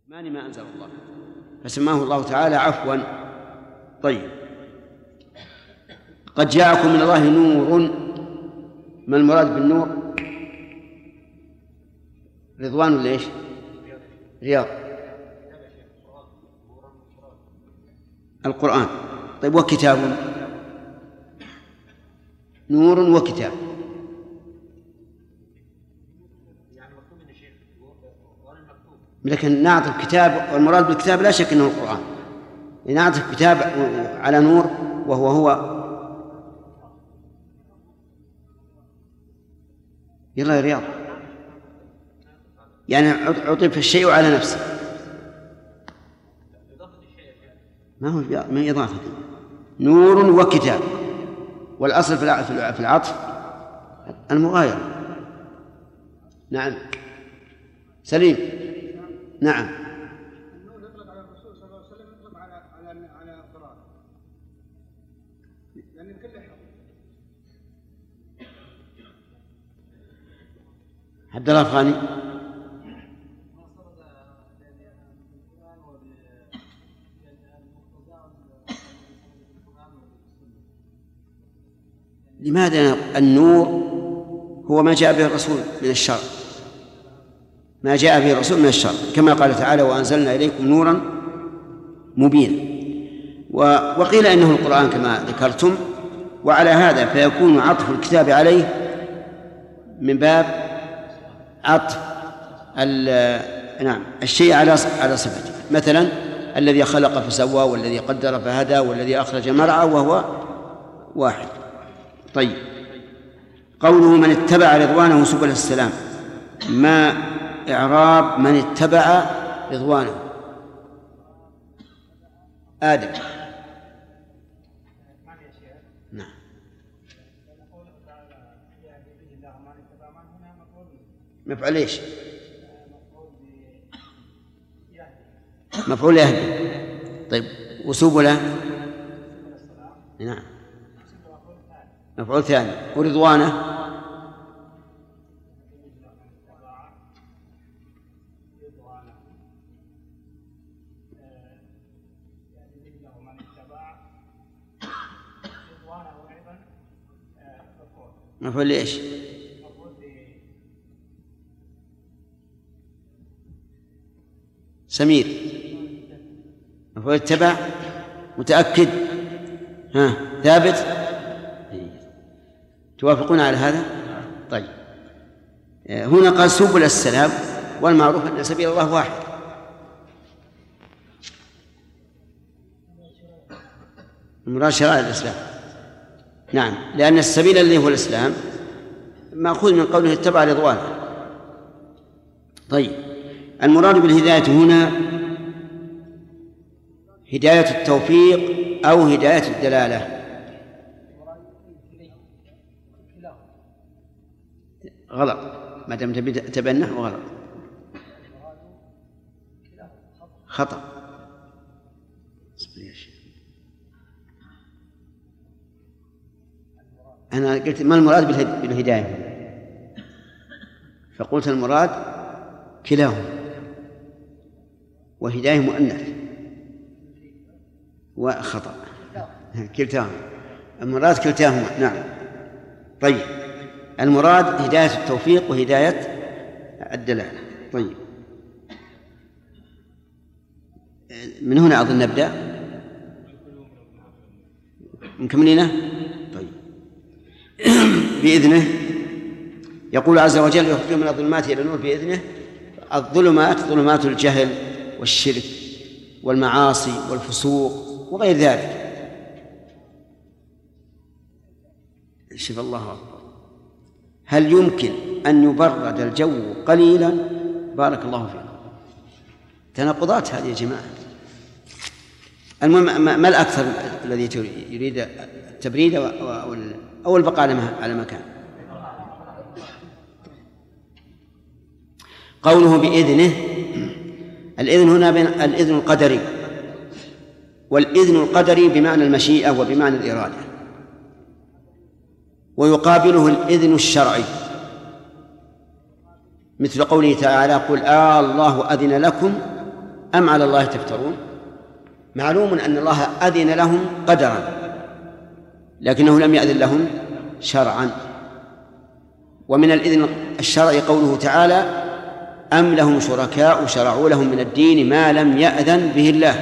ما أنزل الله، فسماه الله تعالى عفوا. طيب، قد جاءكم من الله نور. ما المراد بالنور؟ رضوان ولا ايش؟ رياض القرآن. طيب، وكتاب؟ نور وكتاب. لكن نعطف كتاب، والمراد بالكتاب لا شك أنه القرآن، نعطف كتاب على نور وهو يلا يا رياض، يعني عطف الشيء على نفسه، ما هو من إضافة. نور وكتاب، والأصل في العطف المغايرة. نعم سليم. نعم. النور يطلق على الرسول صلى الله عليه وسلم، يطلق على القرآن، لأن الكل يحفظ. عبد الله الأفغاني. لماذا النور هو ما جاء به الرسول من الشرع، ما جاء به الرسول من الشرع، كما قال تعالى وأنزلنا إليكم نورا مبينا. وقيل إنه القرآن كما ذكرتم، وعلى هذا فيكون عطف الكتاب عليه من باب عطف الشيء على صفته. مثلا الذي خلق فسوى، والذي قدر فهدى، والذي أخرج مرعى، وهو واحد. طيب، قوله من اتبع رضوانه سبل السلام، ما إعراب من اتبع رضوانه؟ آدم. نعم. مفعول ايش؟ مفعول يهدي. طيب، وسبله؟ نعم مفعول ثاني. ورضوانه؟ مفعول ايش؟ سمير. مفعول اتبع. متأكد؟ ثابت؟ توافقون على هذا؟ طيب، هنا قال سبل السلام، والمعروف أن سبيل الله واحد. المراد شرائع الإسلام. نعم، لأن السبيل الذي هو الإسلام مأخوذ من قوله اتبع رضوانه. طيب، المراد بالهداية هنا هداية التوفيق أو هداية الدلالة؟ غلط، ما دام تبنى وغلط، خطأ. أنا قلت ما المراد بالهداية، فقلت المراد كلاهما، وهداية مؤنث، وخطأ كلتاهما. المراد كلتاهما. نعم. طيب، المراد هداية التوفيق وهداية الدلالة. طيب، من هنا أظن نبدأ مكملينه. طيب، بإذنه. يقول عز وجل يخرج من الظلمات إلى النور بإذنه. الظلمات ظلمات الجهل والشرك والمعاصي والفسوق وغير ذلك. شوف الله أكبر، هل يمكن أن يبرد الجو قليلا؟ بارك الله فيكم. تناقضات هذه يا جماعة. المهم، ما الأكثر الذي يريد التبريد أو البقاء على مكان؟ قوله بإذنه، الإذن هنا بين الإذن القدري والإذن القدري بمعنى المشيئة وبمعنى الإرادة، ويقابله الإذن الشرعي، مثل قوله تعالى قل الله أذن لكم أم على الله تفترون؟ معلوم أن الله أذن لهم قدرا، لكنه لم يأذن لهم شرعا. ومن الإذن الشرعي قوله تعالى: أم لهم شركاء شرعوا لهم من الدين ما لم يأذن به الله.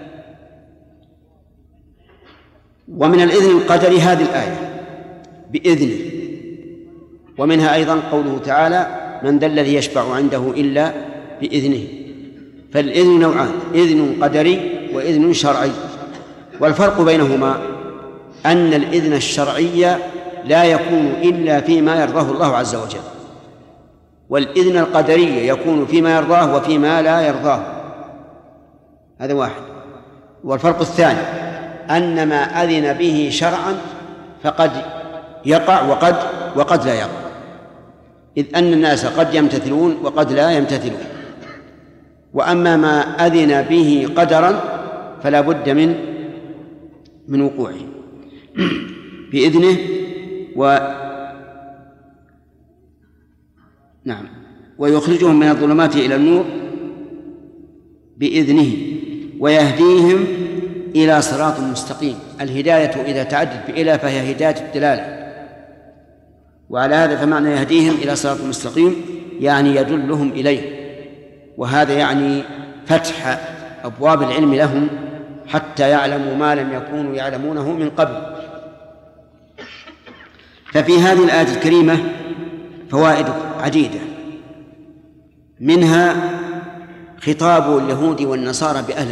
ومن الإذن القدري هذه الآية بإذنه، ومنها أيضا قوله تعالى: من ذا الذي يشفع عنده إلا بإذنه. فالإذن نوعان: إذن قدري وإذن شرعي. والفرق بينهما أن الإذن الشرعي لا يكون إلا فيما يرضاه الله عز وجل، والإذن القدري يكون فيما يرضاه وفيما لا يرضاه. هذا واحد. والفرق الثاني أن ما أذن به شرعا فقد يقع وقد لا يقع، إذ أن الناس قد يمتثلون وقد لا يمتثلون. وأما ما أذن به قدرا فلا بد من وقوعه بإذنه. نعم، ويخرجهم من الظلمات إلى النور بإذنه ويهديهم إلى صراط مستقيم. الهداية إذا تعدت بإلى فهي هداية الدلالة، وعلى هذا فمعنى يهديهم إلى صراط مستقيم يعني يدلهم إليه، وهذا يعني فتح أبواب العلم لهم حتى يعلموا ما لم يكونوا يعلمونه من قبل. ففي هذه الآية الكريمة فوائد عديدة، منها خطاب اليهود والنصارى بأهل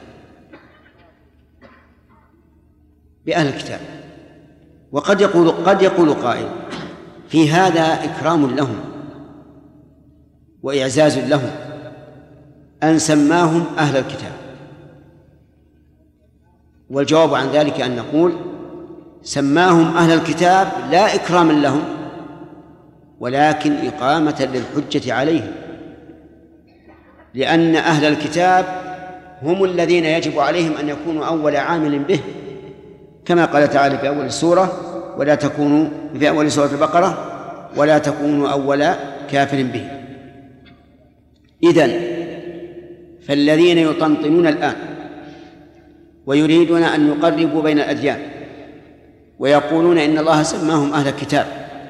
الكتاب. وقد يقول قائل: في هذا إكرام لهم وإعزاز لهم أن سماهم أهل الكتاب. والجواب عن ذلك أن نقول: سماهم أهل الكتاب لا إكراما لهم، ولكن إقامة للحجة عليهم، لأن أهل الكتاب هم الذين يجب عليهم أن يكونوا أول عامل به، كما قال تعالى في أول السورة: ولا تكونوا في أول سورة البقرة: ولا تكونوا أول كافر به. إذن فالذين يطنطنون الآن ويريدون أن يقربوا بين الأديان ويقولون إن الله سماهم أهل الكتاب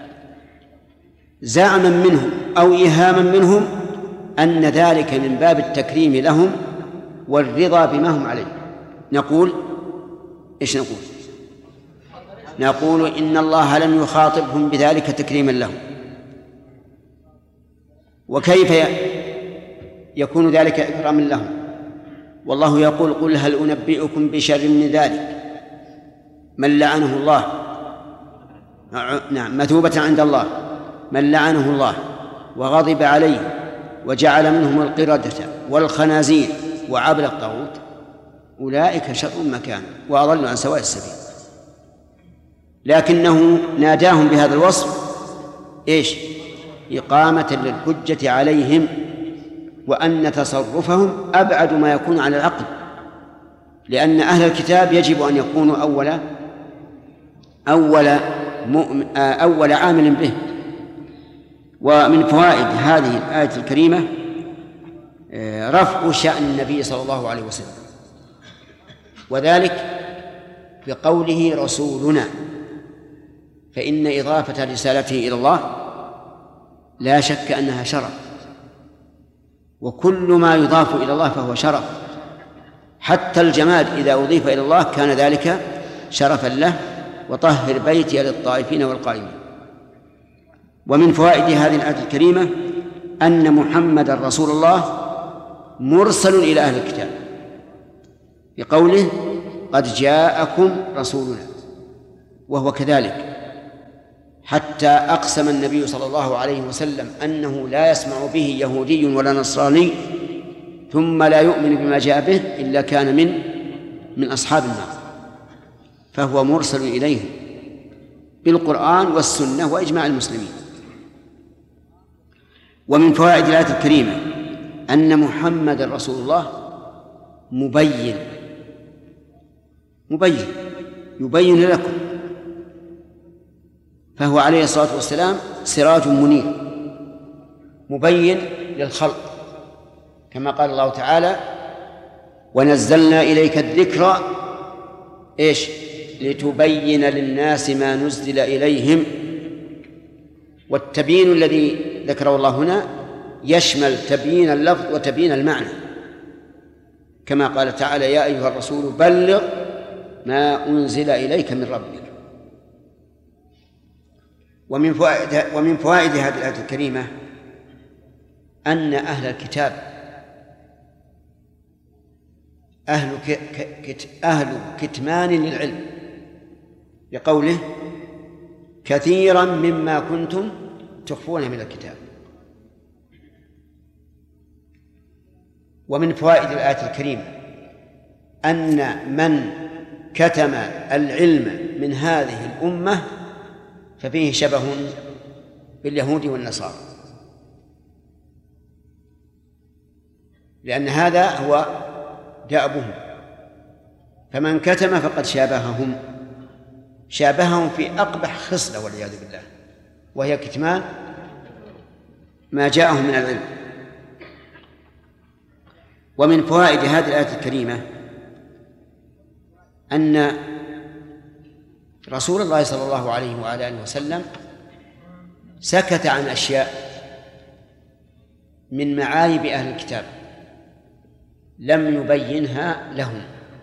زعما منهم أو إيهاما منهم أن ذلك من باب التكريم لهم والرضا بما هم عليه، نقول إيش نقول؟ نقول إن الله لم يخاطبهم بذلك تكريما لهم. وكيف يكون ذلك إكراما لهم؟ والله يقول: قل هل أنبئكم بشر من ذلك من لعنه الله، نعم، مثوبة عند الله، من لعنه الله وغضب عليه وجعل منهم القردة والخنازير وعبد الطاغوت أولئك شر مكان وأضل عن سواء السبيل. لكنه ناداهم بهذا الوصف إيش؟ إقامة للحجة عليهم، وأن تصرفهم أبعد ما يكون عن العقل، لأن أهل الكتاب يجب أن يكونوا أول عامل به. ومن فوائد هذه الآية الكريمة رفع شأن النبي صلى الله عليه وسلم، وذلك بقوله رسولنا، فإن إضافة رسالته إلى الله لا شك أنها شرف، وكل ما يضاف إلى الله فهو شرف، حتى الجماد إذا أضيف إلى الله كان ذلك شرفا له. وطهر بيتي للطائفين والقائمين. ومن فوائد هذه الآية الكريمة أن محمد رسول الله مرسل إلى أهل الكتاب بقوله: قد جاءكم رسولنا، وهو كذلك، حتى أقسم النبي صلى الله عليه وسلم أنه لا يسمع به يهودي ولا نصراني ثم لا يؤمن بما جاء به إلا كان من أصحاب النار، فهو مرسل إليه بالقرآن والسنة وإجماع المسلمين. ومن فوائد الآية الكريمة أن محمد رسول الله يبين لكم، فهو عليه الصلاة والسلام سراج منير مبين للخلق، كما قال الله تعالى: ونزلنا إليك الذكر إيش؟ لتبين للناس ما نزل إليهم. والتبيين الذي ذكره الله هنا يشمل تبيين اللفظ وتبيين المعنى، كما قال تعالى: يا أيها الرسول بلغ ما أنزل إليك من ربك. ومن فوائد هذه الآية الكريمة أن أهل الكتاب أهل كتمان للعلم، لقوله: كثيرا مما كنتم تخفون من الكتاب. ومن فوائد الآية الكريمة أن من كتم العلم من هذه الأمة ففيه شبه باليهود والنصارى، لأن هذا هو دأبهم، فمن كتم فقد شابههم في أقبح خصلة والعياذ بالله، وهي كتمان ما جاءهم من العلم. ومن فوائد هذه الآية الكريمة أن رسول الله صلى الله عليه وعلى آله وسلم سكت عن أشياء من معايب أهل الكتاب لم يبينها لهم.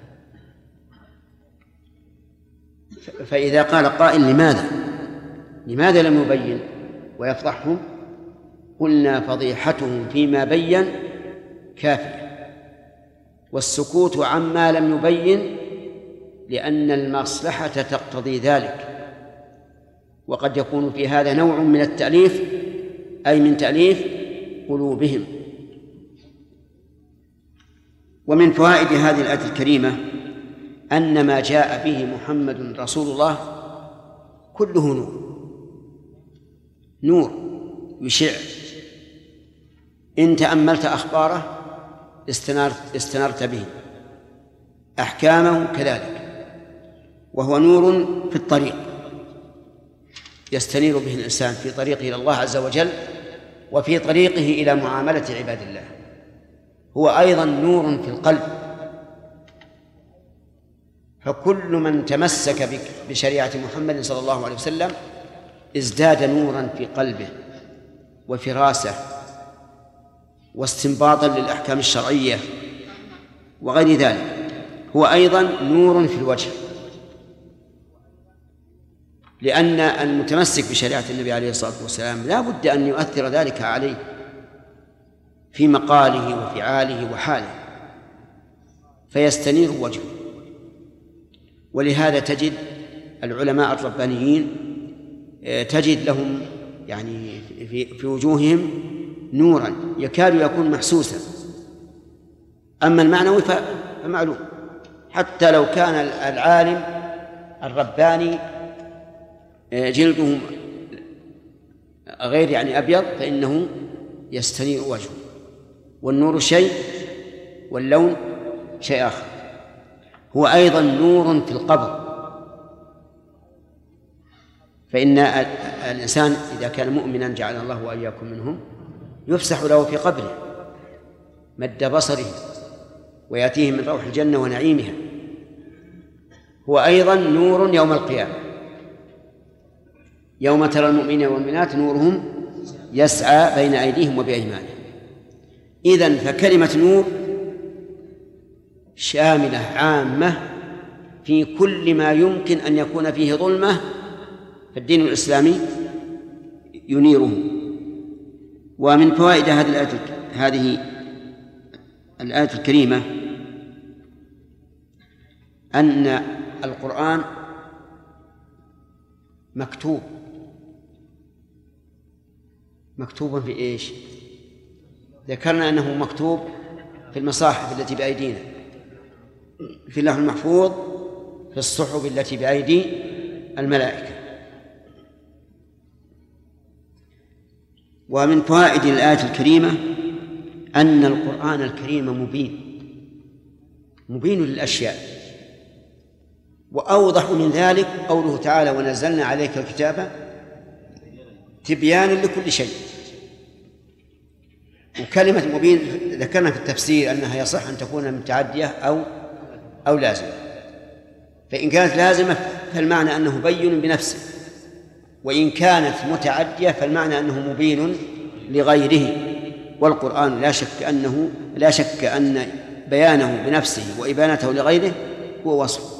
فإذا قال قائل: لماذا لم يبين ويفضحهم؟ قلنا: فضيحتهم فيما بين كافية، والسكوت عما لم يبين لأن المصلحة تقتضي ذلك، وقد يكون في هذا نوع من التأليف، أي من تأليف قلوبهم. ومن فوائد هذه الآية الكريمة أن ما جاء به محمد رسول الله كله نور يشع. إن تأملت أخباره استنرت به، أحكامه كذلك، وهو نور في الطريق يستنير به الإنسان في طريقه إلى الله عز وجل وفي طريقه إلى معاملة عباد الله. هو أيضا نور في القلب، فكل من تمسك بشريعة محمد صلى الله عليه وسلم ازداد نورا في قلبه وفراسة واستنباطا للأحكام الشرعية وغير ذلك. هو أيضا نور في الوجه، لأن المتمسك بشريعة النبي عليه الصلاة والسلام لا بد أن يؤثر ذلك عليه في مقاله وفعاله وحاله، فيستنير وجهه. ولهذا تجد العلماء الربانيين تجد لهم يعني في وجوههم نورا يكاد يكون محسوسا. أما المعنوي فمعلوم، حتى لو كان العالم الرباني جلده غير يعني أبيض فإنه يستنير وجهه، والنور شيء واللون شيء آخر. هو أيضا نور في القبر، فإن الإنسان إذا كان مؤمنا جعلنا الله وإياكم منهم يفسح له في قبره مد بصره ويأتيه من روح الجنة ونعيمها. هو أيضا نور يوم القيامة، يوم ترى المؤمنين والمؤمنات نورهم يسعى بين أيديهم وبأيمانهم. إذن فكلمة نور شاملة عامة في كل ما يمكن أن يكون فيه ظلمة، فالدين الإسلامي ينيره. ومن فوائد هذه الآية الكريمة أن القرآن مكتوب في إيش؟ ذكرنا أنه مكتوب في المصاحف التي بأيدينا، في اللوح المحفوظ، في الصحف التي بأيدي الملائكة. ومن فوائد الآية الكريمة أن القرآن الكريم مبين للأشياء، وأوضح من ذلك قوله تعالى: ونزلنا عليك الكتاب تبيانا لكل شيء. وكلمة مبين ذكرنا في التفسير أنها يصح أن تكون متعدية أو لازمة. فإن كانت لازمة فالمعنى أنه بين بنفسه، وإن كانت متعدية فالمعنى أنه مبين لغيره. والقرآن لا شك أن بيانه بنفسه وإبانته لغيره هو وصف.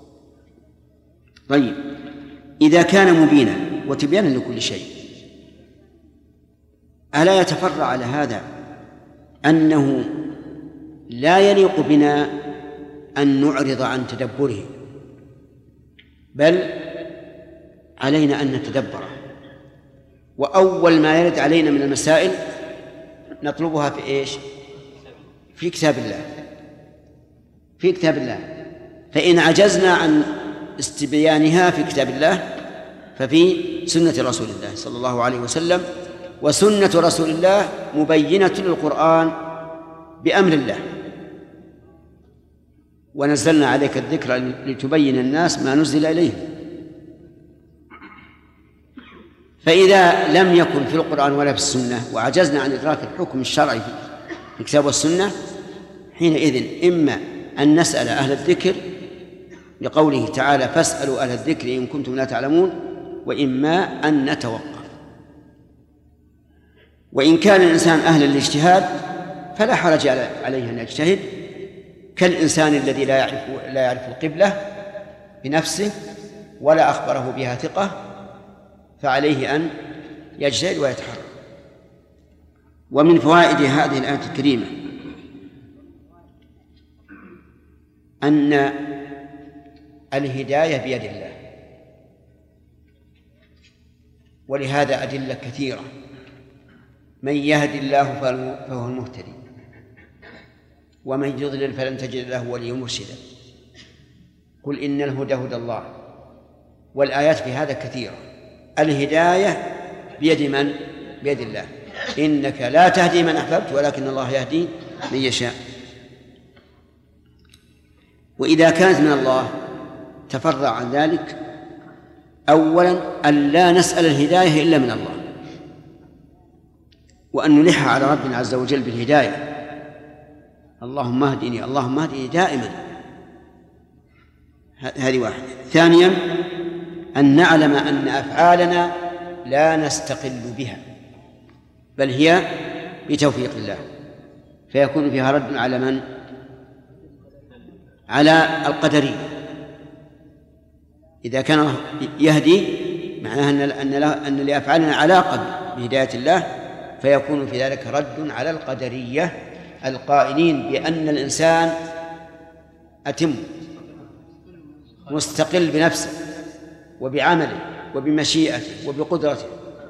طيب، إذا كان مبينا وتبيانا لكل شيء، ألا يتفرع على هذا أنه لا يليق بنا أن نعرض عن تدبره، بل علينا أن نتدبره؟ وأول ما يرد علينا من المسائل نطلبها في إيش؟ في كتاب الله، في كتاب الله. فإن عجزنا عن استبيانها في كتاب الله ففي سنة رسول الله صلى الله عليه وسلم، وسنة رسول الله مبينة للقرآن بأمر الله. ونزلنا عليك الذكر لتبين الناس ما نزل إليهم. فإذا لم يكن في القرآن ولا في السنة وعجزنا عن إدراك الحكم الشرعي في الكتاب والسنة، حينئذ إما أن نسأل أهل الذكر لقوله تعالى فاسألوا أهل الذكر إن كنتم لا تعلمون، وإما أن نتوقف. وإن كان الإنسان أهلا للاجتهاد فلا حرج عليه أن يجتهد، كالإنسان الذي لا يعرف القبلة بنفسه ولا أخبره بها ثقة، فعليه أن يجتهد ويتحرك. ومن فوائد هذه الآية الكريمة أن الهداية بيد الله، ولهذا أدلة كثيرة. من يهد الله فهو المهتدي، ومن يضلل فلن تجد له وليا مرشدا. قل إن الهدى هدى الله. والآيات في هذا كثيرة. الهداية بيد من؟ بيد الله. إنك لا تهدي من أحببت ولكن الله يهدي من يشاء. وإذا كانت من الله تفرع عن ذلك أولا أن لا نسأل الهداية إلا من الله، وأن نلح على ربنا عز وجل بالهداية. اللهم اهدني اللهم اهدني دائما. هذه واحدة. ثانيا أن نعلم أن أفعالنا لا نستقل بها، بل هي بتوفيق الله، فيكون فيها رد على من؟ على القدرية. إذا كان يهدي معناها أن لأفعالنا علاقة بهداية الله، فيكون في ذلك رد على القدرية القائلين بأن الإنسان أتم مستقل بنفسه وبعمله وبمشيئته وبقدرته.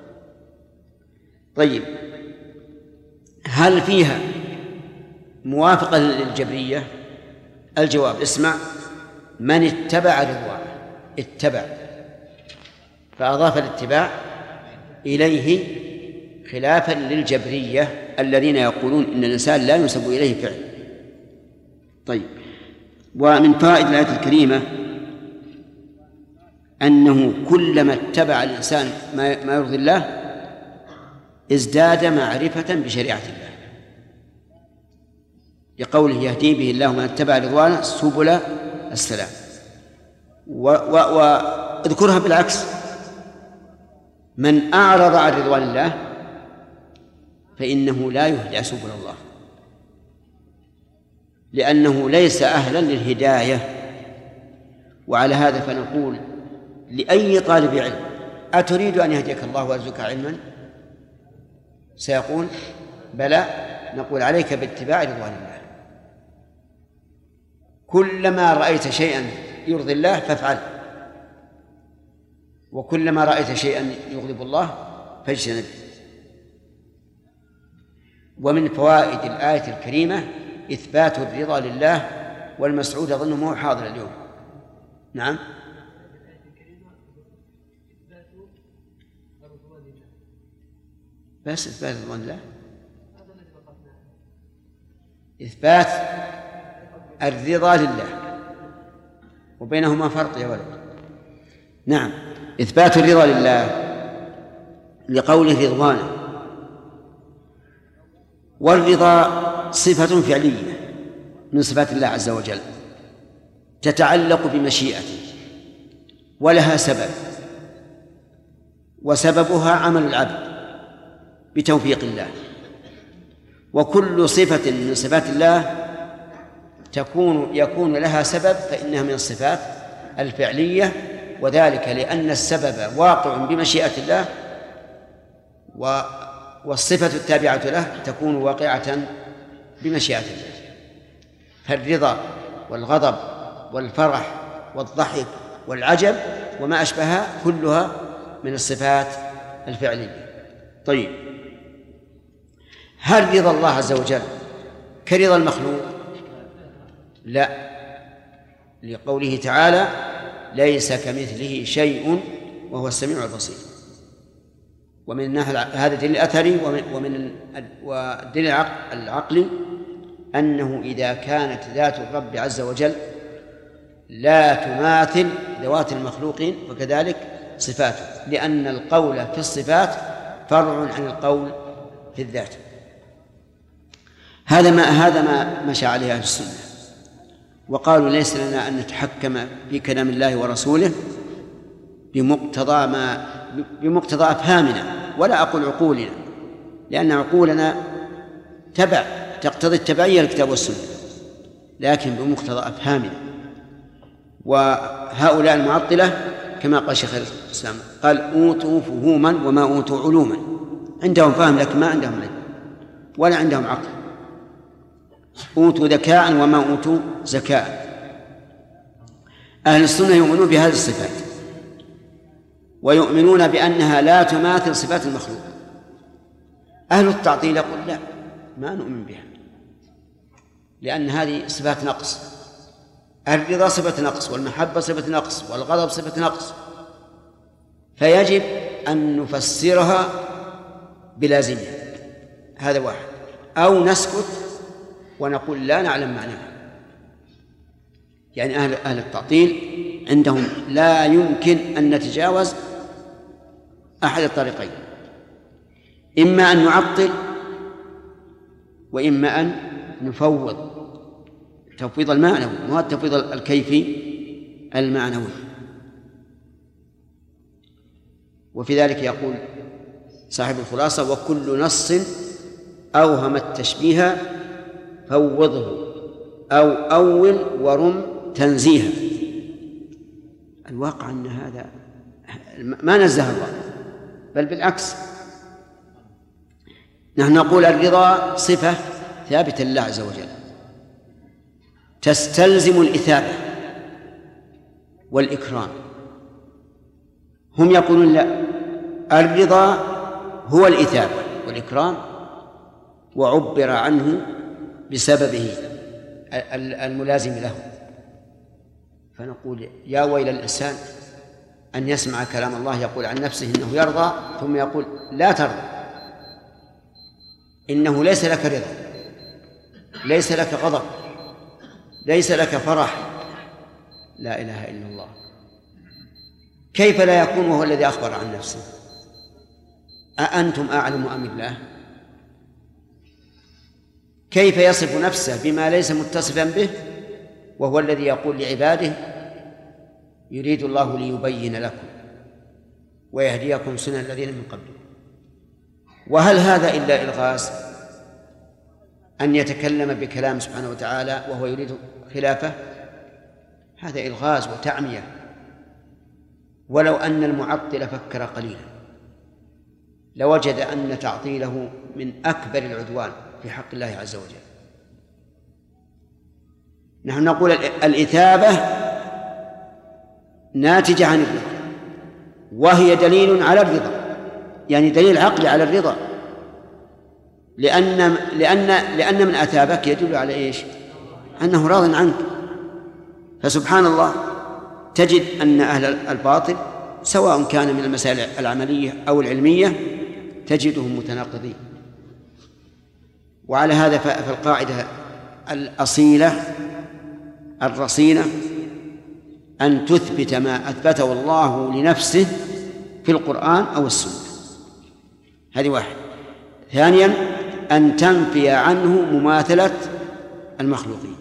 طيب، هل فيها موافقة للجبرية؟ الجواب اسمع: من اتبع رضوانه. اتبع، فأضاف الاتباع إليه خلافا للجبرية الذين يقولون إن الإنسان لا ينسب إليه فعل. طيب، ومن فوائد الآية الكريمة أنه كلما اتبع الإنسان ما يرضي الله ازداد معرفة بشريعة الله، لقوله يهدي به الله من اتبع رضوانه سبل السلام. واذكرها بالعكس: من أعرض عن رضوان الله فإنه لا يهدى سبل الله، لأنه ليس أهلا للهداية. وعلى هذا فنقول لأي طالب علم: أتريد أن يهديك الله ويرزقك علما؟ سيقول: بلى. نقول: عليك باتباع رضوان الله. كلما رأيت شيئا يرضي الله فافعله، وكلما رأيت شيئا يغضب الله فاجتنبه. ومن فوائد الآية الكريمة إثبات الرضا لله، والمسعود أظنه مو حاضر اليوم. نعم، بس إثبات رضوان الله، إثبات الرضا لله، وبينهما فرق يا ولد. نعم، إثبات الرضا لله لقوله رضوانه، والرضا صفة فعلية من صفات الله عز وجل تتعلق بمشيئته ولها سبب، وسببها عمل العبد بتوفيق الله. وكل صفة من صفات الله يكون لها سبب فإنها من الصفات الفعلية، وذلك لأن السبب واقع بمشيئة الله، والصفة التابعة له تكون واقعة بمشيئة الله. فالرضا والغضب والفرح والضحك والعجب وما أشبهها كلها من الصفات الفعلية. طيب، هل رضا الله عز وجل كرضا المخلوق؟ لا، لقوله تعالى: ليس كمثله شيء وهو السميع البصير. ومن هذا الدليل الأثري والدليل العقلي أنه إذا كانت ذات الرب عز وجل لا تماثل ذوات المخلوقين فكذلك صفاته، لأن القول في الصفات فرع عن القول في الذات. هذا ما مشى عليه أهل السنة، وقالوا ليس لنا أن نتحكم في كلام الله ورسوله بمقتضى أفهامنا، ولا أقول عقولنا، لأن عقولنا تقتضي التبعية للكتاب والسنة، لكن بمقتضى أفهامنا. وهؤلاء المعطلة كما قال شيخ الإسلام قال: أوتوا فهوما وما أوتوا علوما. عندهم فهم لكن ما عندهم علم ولا عندهم عقل. أوتوا ذكاء وما أوتوا زكاء. أهل السنة يؤمنون بهذه الصفات ويؤمنون بأنها لا تماثل صفات المخلوق. أهل التعطيل يقول: لا، ما نؤمن بها، لأن هذه صفات نقص. الرضا صفة نقص، والمحبة صفة نقص، والغضب صفة نقص، فيجب أن نفسرها بلازمها. هذا واحد، أو نسكت ونقول لا نعلم معناها. يعني أهل التعطيل عندهم لا يمكن أن نتجاوز أحد الطريقين: إما أن نعطل وإما أن نفوض التفويض المعنوي، وهو التفويض الكيفي المعنوي. وفي ذلك يقول صاحب الخلاصة: وكل نص أوهم التشبيه فوضه، أو أول ورم تنزيها. الواقع أن هذا ما نزه الله، بل بالعكس. نحن نقول الرضا صفة ثابتة لله عز وجل تستلزم الإثابة والإكرام. هم يقولون لا، الرضا هو الإثابة والإكرام، وعبر عنه بسببه الملازم له. فنقول: يا ويل الإنسان أن يسمع كلام الله يقول عن نفسه إنه يرضى، ثم يقول: لا ترضى، إنه ليس لك رضا، ليس لك غضب، ليس لك فرح. لا إله إلا الله. كيف لا يكون وهو الذي أخبر عن نفسه؟ أأنتم أعلم أم الله؟ كيف يصف نفسه بما ليس متصفا به وهو الذي يقول لعباده: يريد الله ليبين لكم ويهديكم سنن الذين من قبلكم؟ وهل هذا إلا إلغاز أن يتكلم بكلام سبحانه وتعالى وهو يريد خلافه؟ هذا إلغاز وتعمية. ولو أن المعطل فكر قليلا لوجد أن تعطيله من أكبر العدوان في حق الله عز وجل. نحن نقول الإثابة ناتجة عن الرضا، وهي دليل على الرضا، يعني دليل عقلي على الرضا، لأن من أثابك يدل على إيش؟ أنه راض عنك. فسبحان الله، تجد أن أهل الباطل سواء كان من المسائل العملية أو العلمية تجدهم متناقضين. وعلى هذا فالقاعدة الأصيلة الرصينة أن تثبت ما أثبته الله لنفسه في القرآن أو السنة. هذه واحد. ثانيا، أن تنفي عنه مماثلة المخلوقين،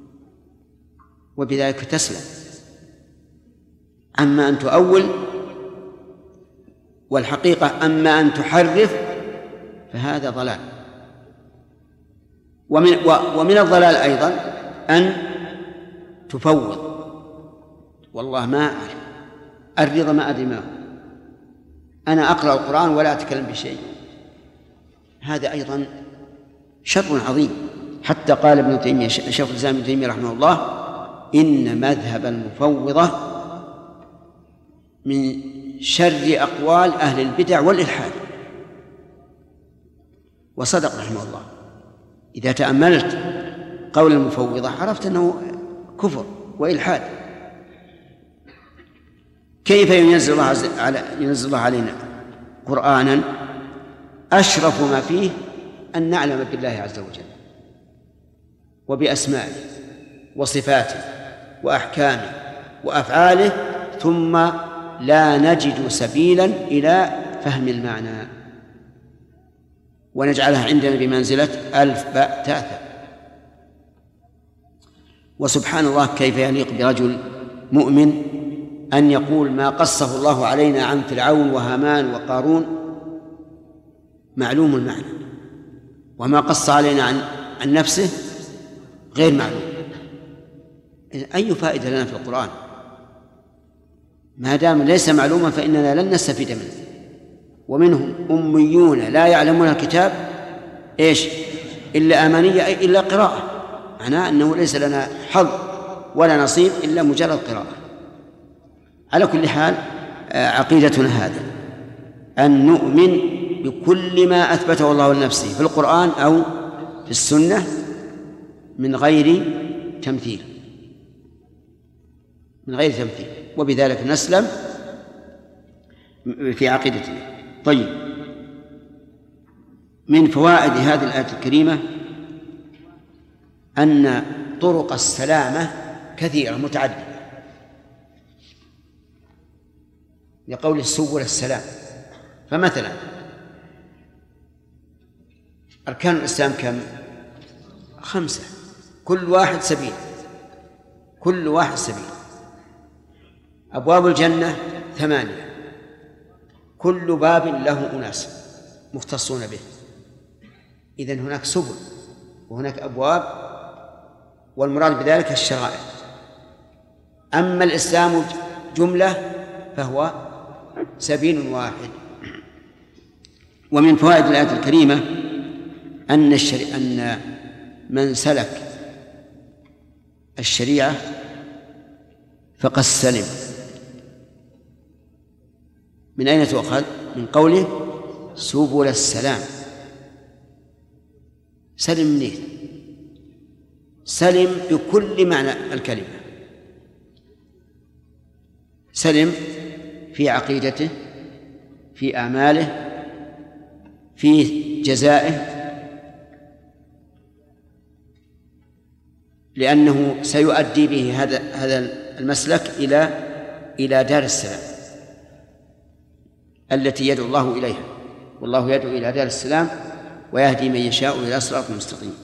وبذلك تسلم. أما أن تؤول، والحقيقة أما أن تحرف فهذا ضلال. ومن الضلال أيضا أن تفوض، والله ما أعرف، الرضا ما أدري ما هو، أنا أقرأ القرآن ولا أتكلم بشيء، هذا أيضا شر عظيم. حتى قال ابن تيمية، شيخ الإسلام ابن تيمية رحمه الله: إن مذهب المفوضة من شر أقوال أهل البدع والإلحاد. وصدق رحمه الله. إذا تأملت قول المفوضة عرفت أنه كفر وإلحاد. كيف ينزل الله علينا قرآنا أشرف ما فيه أن نعلم بالله عز وجل وبأسمائه وصفاته وأحكامه وأفعاله، ثم لا نجد سبيلا إلى فهم المعنى، ونجعلها عندنا بمنزلة ألف باء تاء. وسبحان الله كيف يليق برجل مؤمن أن يقول: ما قصه الله علينا عن فرعون وهامان وقارون معلوم المعنى، وما قص علينا عن نفسه غير معلوم. أي فائدة لنا في القرآن ما دام ليس معلوما؟ فإننا لن نستفيد منه. ومنهم أميون لا يعلمون الكتاب إلا أمانية، أي إلا قراءة، معناه أنه ليس لنا حظ ولا نصيب إلا مجرد قراءة. على كل حال، عقيدتنا هذه أن نؤمن بكل ما أثبته الله لنفسه في القرآن أو في السنة من غير تمثيل، وبذلك نسلم في عقيدتنا. طيب، من فوائد هذه الآية الكريمة أن طرق السلامة كثيرة متعددة، لقول سبل السلام. فمثلا أركان الإسلام كم؟ 5، كل واحد سبيل. أبواب الجنة 8، كل باب له أناس مختصون به. إذن هناك سبل وهناك أبواب، والمراد بذلك الشرائع. أما الإسلام جملة فهو سبيل واحد. ومن فوائد الآية الكريمة أن من سلك الشريعة فقد سلم. من أين تؤخذ؟ من قوله سبل السلام. سلم منين؟ سلم بكل معنى الكلمة. سلم في عقيدته، في أعماله، في جزائه، لأنه سيؤدي به هذا المسلك إلى دار السلام التي يدعو الله إليها، والله يدعو إلى دار السلام ويهدي من يشاء إلى صراط مستقيم.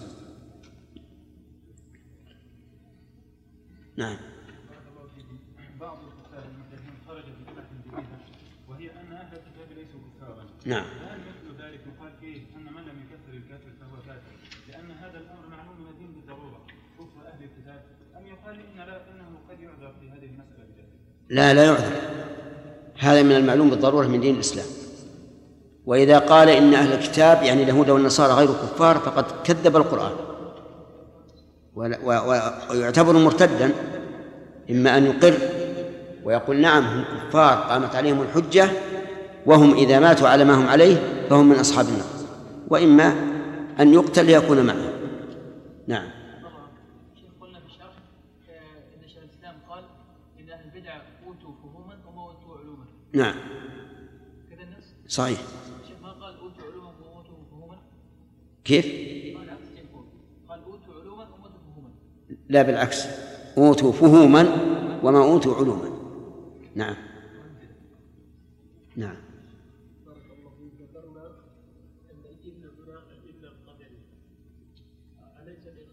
نعم. بعض الكفار المسلمين خرج ببدعة جديدة، وهي أن أهل الكتاب ليسوا كفارا. نعم. هل مثل ذلك يقال فيه أن من لم يكفر الكافر فهو كافر، لأن هذا الأمر معلوم من الدين بالضرورة كفر أهل الكتاب، أم يقال إنه قد يعذر في هذه المسألة بذلك؟ لا يعذر، هذا من المعلوم بالضرورة من دين الإسلام. وإذا قال إن أهل الكتاب يعني اليهود والنصارى غير كفار فقد كذب القرآن ويعتبر مرتدا، إما أن يقر ويقول نعم هم كفار قامت عليهم الحجة وهم إذا ماتوا على ما هم عليه فهم من أصحاب النار، وإما أن يقتل ليكون معه. نعم. قلنا في الشرح إن شيخ الإسلام قال إن أهل البدع أوتوا فهوما وما أوتوا علوما. نعم. كذا النص صحيح. الشيخ ما قال أوتوا علوما وما أوتوا فهوما. كيف؟ قال أوتوا علوما وما أوتوا فهوما. لا بالعكس، أوتوا فهوما وما أوتوا علوما. نعم. نعم. بارك الله فيك. ذكرنا أن ابن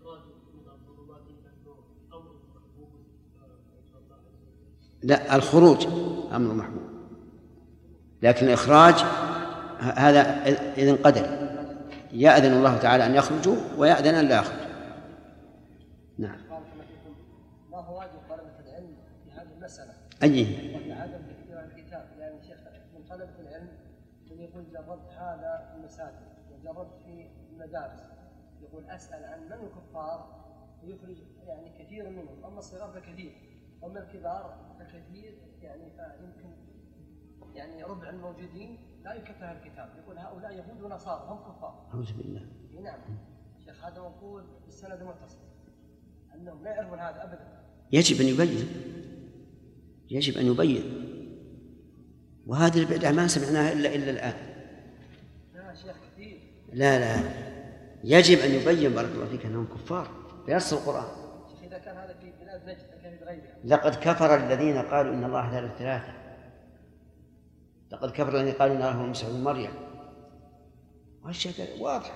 لا، الخروج أمر محمود، لكن الإخراج هذا إذن قدر، يأذن الله تعالى أن يخرجوا ويأذن أن لا يخرجوا. نعم. ما هو واجب طلبة العلم في هذه المسألة؟ أي؟ وفي عدم تكفير الكتاب، يعني شيخ من طلبة العلم من يقول جربت هذا في المساجد وجربت في المدارس، يقول أسأل عن من الكفار ويخرج يعني كثير منهم، أما الصغار فكثير، أما الكبار فكثير، يعني فيمكن يعني ربع الموجودين لا يكفر الكتاب، يقول هؤلاء يهود ونصارى هم كفار. أعوذ بالله. نعم شيخ، هذا مقول بالسند المتصل أنهم لا يعرفون هذا أبدا. يجب أن يبين، يجب أن يبين، وهذه البدعة ما سمعناها إلا الآن. لا شيخ كثير. لا يجب أن يبين بارك الله فيك أنهم كفار بنص القرآن. شيخ إذا كان هذا في بلاد نجد كان في غيرها. لقد كفر الذين قالوا إن الله ثالث، لقد كفر الذين قالوا إن الله هو المسيح ابن مريم، والشيء واضح.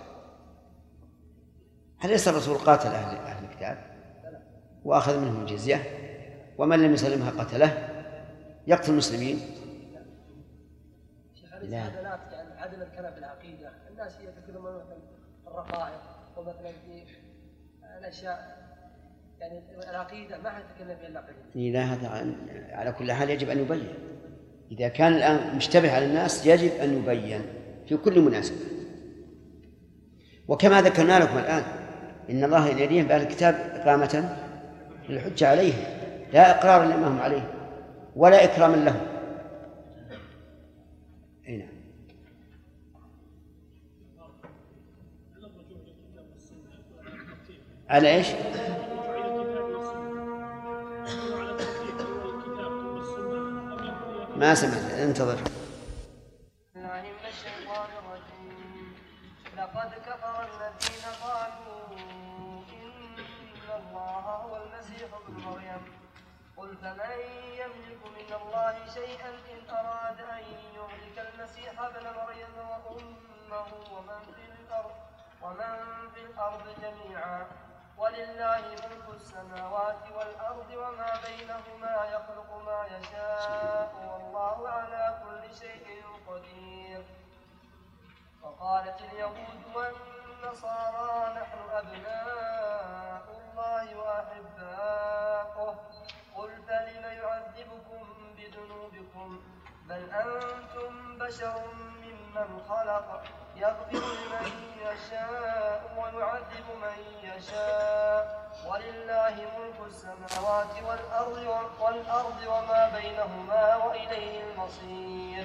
أليس الرسول قاتل أهل الكتاب وأخذ منهم الجزية، ومن لم يسلمها قتله، يقتل المسلمين؟ لا. هذا ناتج عن عدم الكلام في العقيدة، الناس يتكلمون مثلا الرقائق ومثلا في الأشياء يعني العقيدة ما حيتكلم فيها العقيدة. لا، هذا على كل حال يجب أن يبين، إذا كان الآن مشتبه على الناس يجب أن يبين في كل مناسبة. وكما ذكرنا لكم الآن إن الله يدين بأهل الكتاب إقامة للحجة عليه، لا إقرارا لما هم عليه ولا إكراما لهم. نعم. على إيش؟ ما سمعت، انتظر. لقد كفر الذين قالوا إن الله هو المسيح ابن مريم قل فمن يملك من الله شيئا إن أراد أن يهلك المسيح ابن مريم وأمه ومن في الأرض جميعا ولله ملك السماوات والأرض وما بينهما يخلق ما يشاء والله على كل شيء قدير. وقالت اليهود والنصارى نحن أبناء الله وأحباؤه قل فلم يعذبكم بذنوبكم بل أنتم بشر ممن خلق يغفر لمن يشاء ويعذب من يشاء ولله ملك السماوات والأرض وما بينهما وإليه المصير.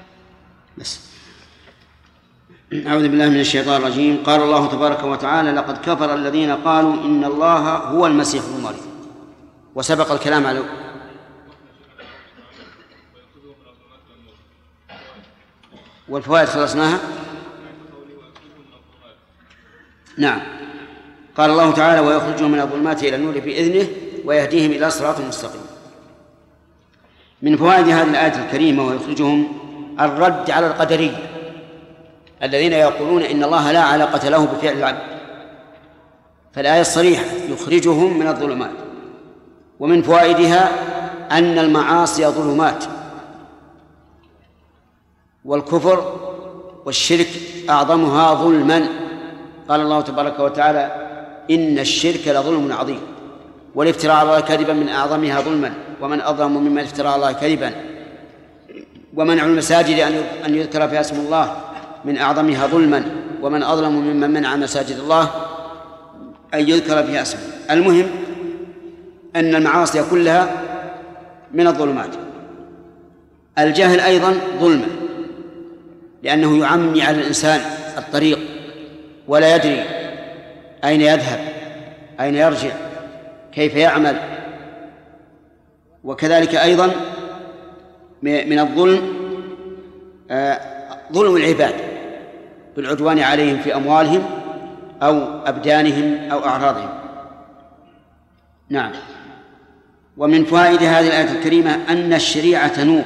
أعوذ بالله من الشيطان الرجيم. قال الله تبارك وتعالى: لقد كفر الذين قالوا إن الله هو المسيح ابن مريم. وسبق الكلام على والفوائد خلصناها. نعم. قال الله تعالى: ويخرجهم من الظلمات إلى النور بإذنه ويهديهم إلى صراط مستقيم. من فوائد هذه الآية الكريمة ويخرجهم الرد على القدرية الذين يقولون إن الله لا علاقة له بفعل العبد، فالآية الصريحة يخرجهم من الظلمات. ومن فوائدها أن المعاصي ظلمات، والكفر والشرك أعظمها ظلما. قال الله تبارك وتعالى: إن الشرك لظلم عظيم والافتراء على الله كذبا من أعظمها ظلما ومن أظلم ممن افترى على الله كذبا ومنع المساجد أن يذكر فيها اسم الله من أعظمها ظلما ومن أظلم ممن منع مساجد الله أن يذكر فيها اسمه. المهم أن المعاصي كلها من الظلمات. الجهل أيضا ظلم، لأنه يعمي على الإنسان الطريق ولا يدري أين يذهب أين يرجع كيف يعمل. وكذلك أيضا من الظلم ظلم العباد بالعدوان عليهم في أموالهم أو أبدانهم أو أعراضهم. نعم. ومن فوائد هذه الآية الكريمة أن الشريعة نور،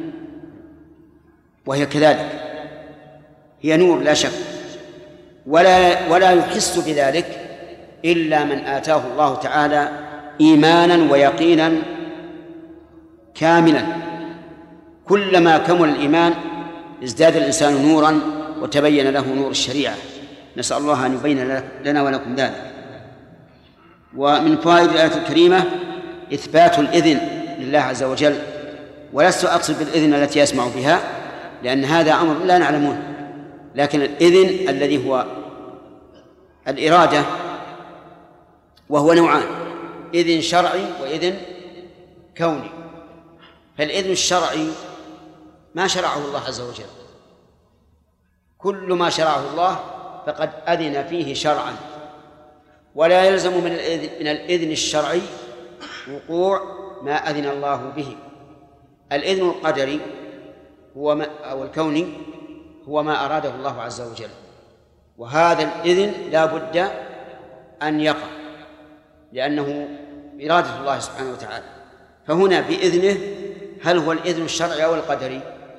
وهي كذلك، هي نور لا شك، ولا يحس بذلك إلا من آتاه الله تعالى إيمانا ويقينا كاملا. كلما كمل الإيمان ازداد الإنسان نورا وتبين له نور الشريعة. نسأل الله أن يبين لنا ولكم ذلك. ومن فوائد الآية الكريمة إثبات الإذن لله عز وجل، ولست أقصد بالإذن التي يسمع بها لأن هذا أمر لا نعلمه، لكن الإذن الذي هو الإرادة، وهو نوعان: إذن شرعي وإذن كوني. فالإذن الشرعي ما شرعه الله عز وجل، كل ما شرعه الله فقد أذن فيه شرعا، ولا يلزم من الإذن الشرعي وقوع ما أذن الله به. الإذن القدري أو الكوني هو ما أراده الله عز وجل، وهذا الإذن لا بد أن يقع لأنه إرادة الله سبحانه وتعالى. فهنا بإذنه هل هو الإذن الشرعي أو القدري؟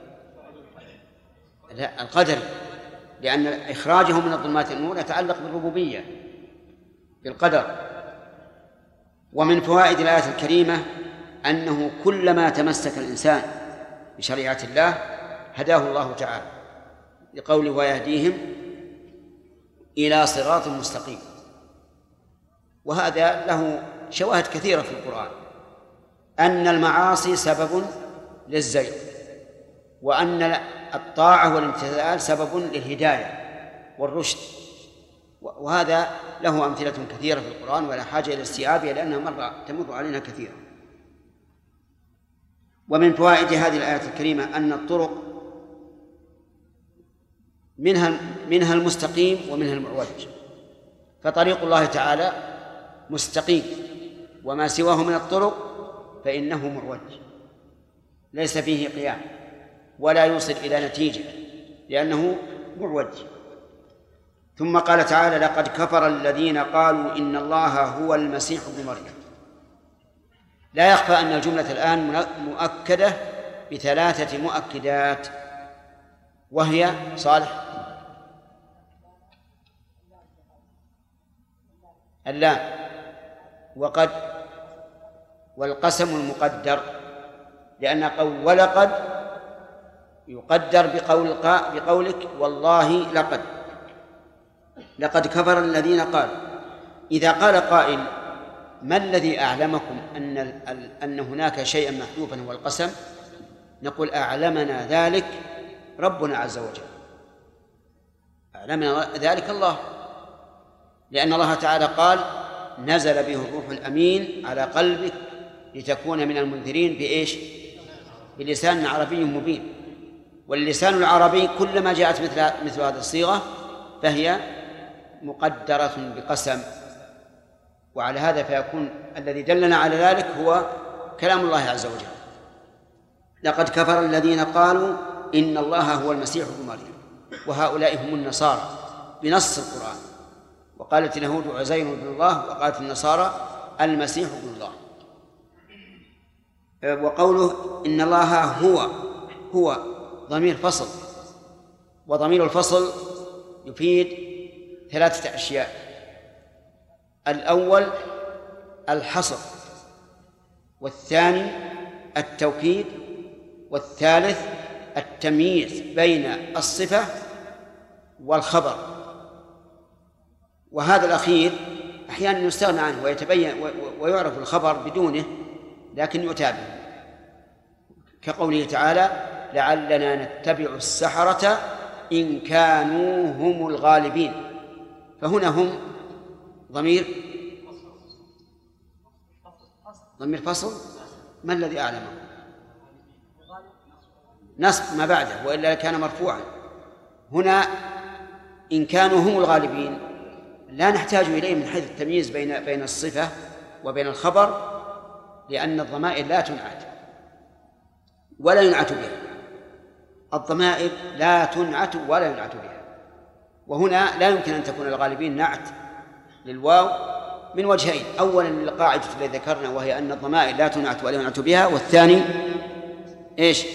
لا، القدري، لأن إخراجه من الظلمات النور يتعلق بالربوبية بالقدر. ومن فوائد الآية الكريمة أنه كلما تمسك الإنسان بشريعة الله هداه الله تعالى، لقوله ويهديهم إلى صراط مستقيم. وهذا له شواهد كثيرة في القرآن، أن المعاصي سبب للزيغ، وأن الطاعة والامتثال سبب للهداية والرشد، وهذا له أمثلة كثيرة في القرآن ولا حاجة إلى استيعابها لأنها تمر علينا كثيرا. ومن فوائد هذه الآية الكريمة أن الطرق منها المستقيم ومنها المعوج، فطريق الله تعالى مستقيم، وما سواه من الطرق فإنه معوج ليس فيه قيام ولا يوصل إلى نتيجة لأنه معوج. ثم قال تعالى لقد كفر الذين قالوا إن الله هو المسيح ابن مريم. لا يخفى أن الجملة الآن مؤكدة بثلاثة مؤكدات، وهي صالح اللام وقد والقسم المقدر، لأن قول ولقد يقدر بقولك والله لقد كفر الذين قالوا. إذا قال قائل ما الذي أعلمكم أن هناك شيئا محذوفا هو القسم؟ نقول أعلمنا ذلك ربنا عز وجل، أعلمنا ذلك الله، لأن الله تعالى قال نزل به الروح الأمين على قلبك لتكون من المنذرين بإيش؟ بلسان عربي مبين. واللسان العربي كلما جاءت مثل هذه الصيغة فهي مقدرة بقسم، وعلى هذا فيكون الذي دلنا على ذلك هو كلام الله عز وجل. لقد كفر الذين قالوا إن الله هو المسيح ابن مريم، وهؤلاء هم النصارى بنص القرآن، وقالت اليهود عزير ابن الله وقالت النصارى المسيح ابن الله. وقوله إن الله هو ضمير فصل، وضمير الفصل يفيد ثلاثة أشياء: الأول الحصر، والثاني التوكيد، والثالث التمييز بين الصفة والخبر. وهذا الأخير أحيانا يستغنى عنه ويتبين ويعرف الخبر بدونه، لكن يؤتى به، كقوله تعالى لعلنا نتبع السحرة إن كانوا هم الغالبين. فهنا هم ضمير فصل، ما الذي أعلمه؟ نصب ما بعده، وإلا كان مرفوعا. هنا إن كانوا هم الغالبين لا نحتاج إليه من حيث التمييز بين الصفة وبين الخبر، لأن الضمائر لا تنعت ولا ينعت بها، الضمائر لا تنعت ولا ينعت بها. وهنا لا يمكن أن تكون الغالبين نعت للواو من وجهين: أولا للقاعدة التي ذكرنا وهي أن الضمائر لا تنعت ولا ينعت بها، والثاني إيش؟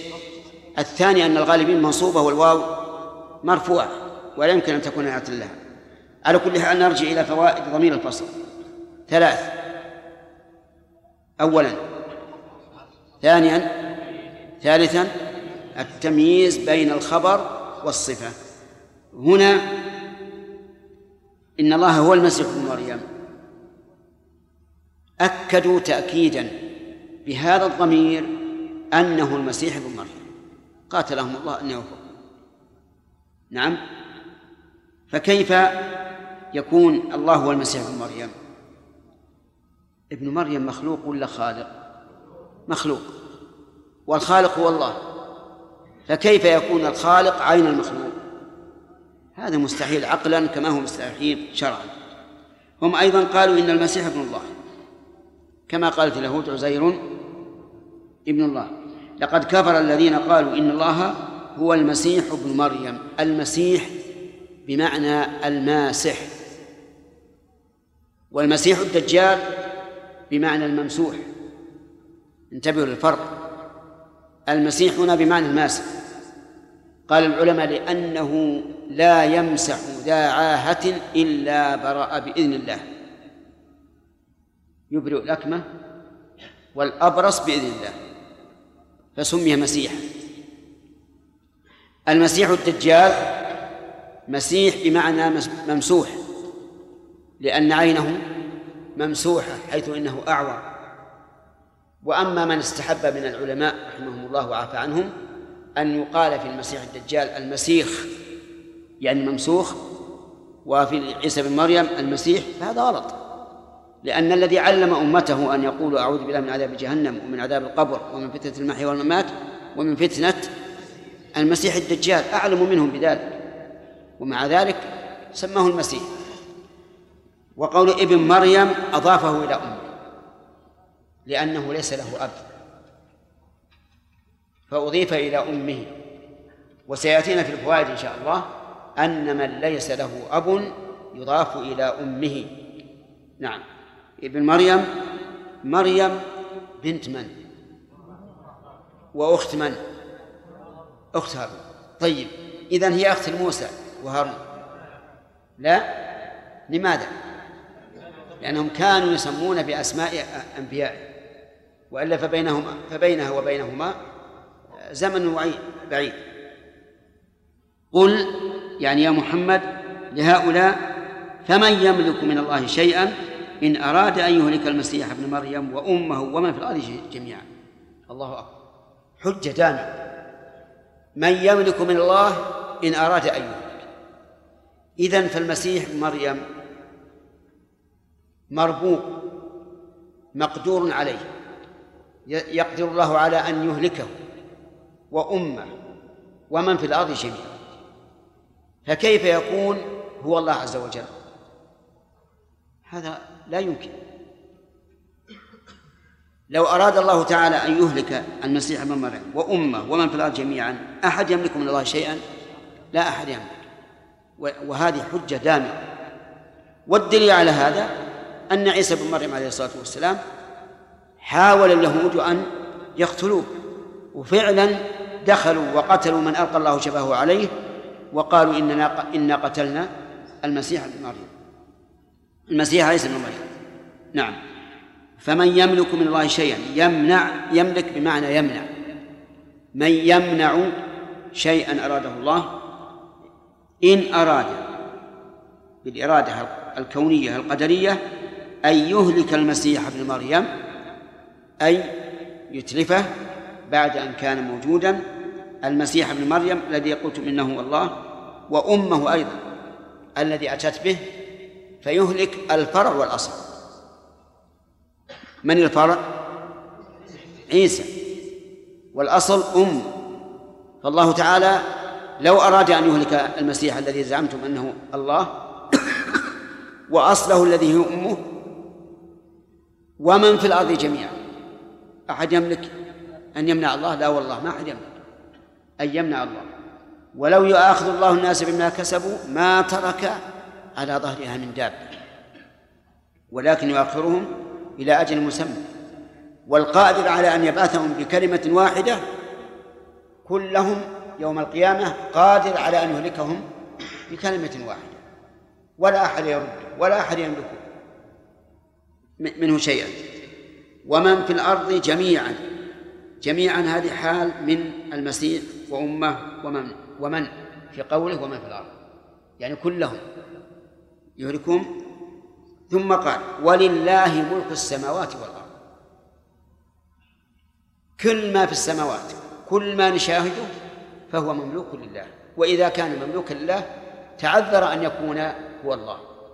الثاني أن الغالبين منصوبة والواو مرفوعة ولا يمكن أن تكون نعتا لها. على كل حال نرجع إلى فوائد ضمير الفصل 3. أولا، ثالثا التمييز بين الخبر والصفة. هنا إن الله هو المسيح ابن مريم أكدوا تأكيدا بهذا الضمير أنه المسيح ابن مريم، قاتلهم الله أن يوفقوا. نعم، فكيف يكون الله هو المسيح ابن مريم؟ ابن مريم مخلوق ولا خالق؟ مخلوق، والخالق هو الله، فكيف يكون الخالق عين المخلوق؟ هذا مستحيل عقلا كما هو مستحيل شرعا. هم أيضا قالوا إن المسيح ابن الله، كما قالت اليهود عزير ابن الله. لقد كفر الذين قالوا إن الله هو المسيح ابن مريم. المسيح بمعنى الماسح، والمسيح الدجال بمعنى الممسوح. انتبهوا للفرق، المسيح هنا بمعنى الماسح. قال العلماء لأنه لا يمسح ذا عاهة إلا برأ بإذن الله، يبرئ الأكمة والأبرص بإذن الله، فسمي مسيحا. المسيح الدجال مسيح بمعنى ممسوح، لأن عينه ممسوحة حيث إنه أعور. وأما من استحب من العلماء رحمهم الله وعافى عنهم أن يقال في المسيح الدجال المسيخ يعني ممسوخ، وفي عيسى بن مريم المسيح، فهذا غلط، لأن الذي علم أمته أن يقولوا أعوذ بالله من عذاب جهنم ومن عذاب القبر ومن فتنة المحيا والممات ومن فتنة المسيح الدجال أعلم منهم بذلك، ومع ذلك سماه المسيح. وقول ابن مريم أضافه إلى أمه لأنه ليس له أب، فأضيف إلى أمه. وسيأتينا في الفوائد إن شاء الله أن من ليس له أب يضاف إلى أمه. نعم، ابن مريم، مريم بنت من؟ وأخت من؟ أخت هارون. طيب، إذن هي أخت موسى وهارون؟ لا، لماذا؟ لأنهم كانوا يسمون بأسماء أنبياء، وإلا فبينها وبينهما زمن بعيد. قل يعني يا محمد لهؤلاء فمن يملك من الله شيئا إن أراد أن يهلك المسيح ابن مريم وأمه ومن في الأرض جميعا. الله أكبر، حجة دامة. من يملك من الله إن أراد أن يهلك. إذن فالمسيح ابن مريم مربوط مقدور عليه، يقدر الله على أن يهلكه وأمه ومن في الأرض جميعا، فكيف يكون هو الله عز وجل؟ هذا لا يمكن. لو أراد الله تعالى أن يهلك المسيح ابن مريم وأمه ومن في الأرض جميعا، أحد يملك من الله شيئا؟ لا أحد يملك. وهذه حجة دامغة. والدليل على هذا أن عيسى بن مريم عليه الصلاة والسلام حاول اليهود أن يقتلوه، وفعلا دخلوا وقتلوا من ألقى الله شبهه عليه، وقالوا إنا قتلنا المسيح ابن مريم، المسيح عيسى بن مريم. نعم، فمن يملك من الله شيئا، يملك بمعنى يمنع. من يمنع شيئا أراده الله إن أراد بالإرادة الكونية القدرية أن يهلك المسيح ابن مريم، أي يتلفه بعد أن كان موجودا، المسيح ابن مريم الذي قلتم إنه الله، وأمه أيضا الذي أتت به، فيهلك الفرع والأصل. من الفرع؟ عيسى، والأصل أم. فالله تعالى لو أراد أن يهلك المسيح الذي زعمتم أنه الله وأصله الذي هو أمه ومن في الأرض جميعا، أحد يملك أن يمنع الله؟ لا والله، ما أحد يملك أن يمنع الله. ولو يؤاخذ الله الناس بما كسبوا ما ترك على ظهرها من دابة، ولكن يؤخرهم إلى أجل مسمى. والقادر على أن يبعثهم بكلمة واحدة كلهم يوم القيامة قادر على أن يهلكهم بكلمة واحدة، ولا أحد يرده ولا أحد يملكه منه شيئا. ومن في الأرض جميعا هذه حال من المسيح وأمه ومن في قوله ومن في الأرض، يعني كلهم يهلكهم. ثم قال ولله ملك السماوات والأرض. كل ما في السماوات، كل ما نشاهده فهو مملوك لله، وإذا كان مملوكا لله تعذر أن يكون هو الله.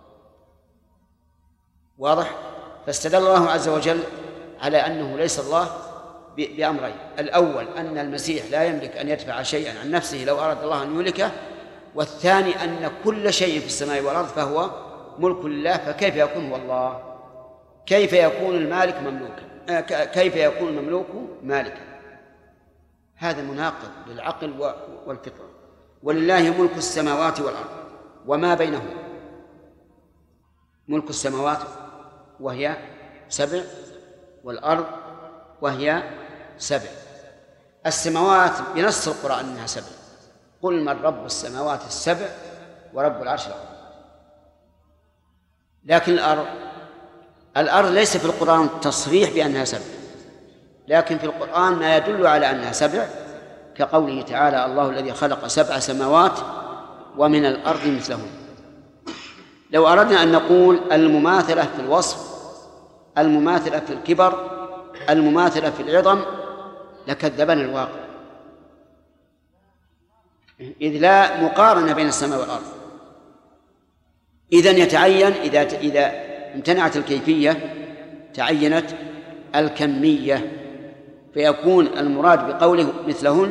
واضح؟ فاستدل الله عز وجل على أنه ليس الله بأمرين: الأول أن المسيح لا يملك أن يدفع شيئا عن نفسه لو أراد الله أن يهلكه، والثاني أن كل شيء في السماء والأرض فهو ملك لله، فكيف يكون هو الله؟ كيف يكون المالك مملوكا؟ كيف يكون المملوك مالكا؟ هذا مناقض للعقل والفطرة. ولله ملك السماوات والأرض وما بينهما. ملك السماوات وهي 7، والأرض وهي 7. السماوات بنص القرآن أنها 7: قل من رب السماوات ال7 ورب العرش العظيم. لكن الأرض ليس في القرآن تصريح بأنها 7، لكن في القرآن ما يدل على أنها 7، كقوله تعالى: الله الذي خلق 7 سماوات ومن الأرض مثلهن. لو أردنا أن نقول المماثلة في الوصف، المماثلة في الكبر، المماثلة في العظم، لكذبنا الواقع، إذ لا مقارنة بين السماء والأرض. إذن يتعين إذا امتنعت الكيفية تعينت الكمية، فيكون المراد بقوله مثلهن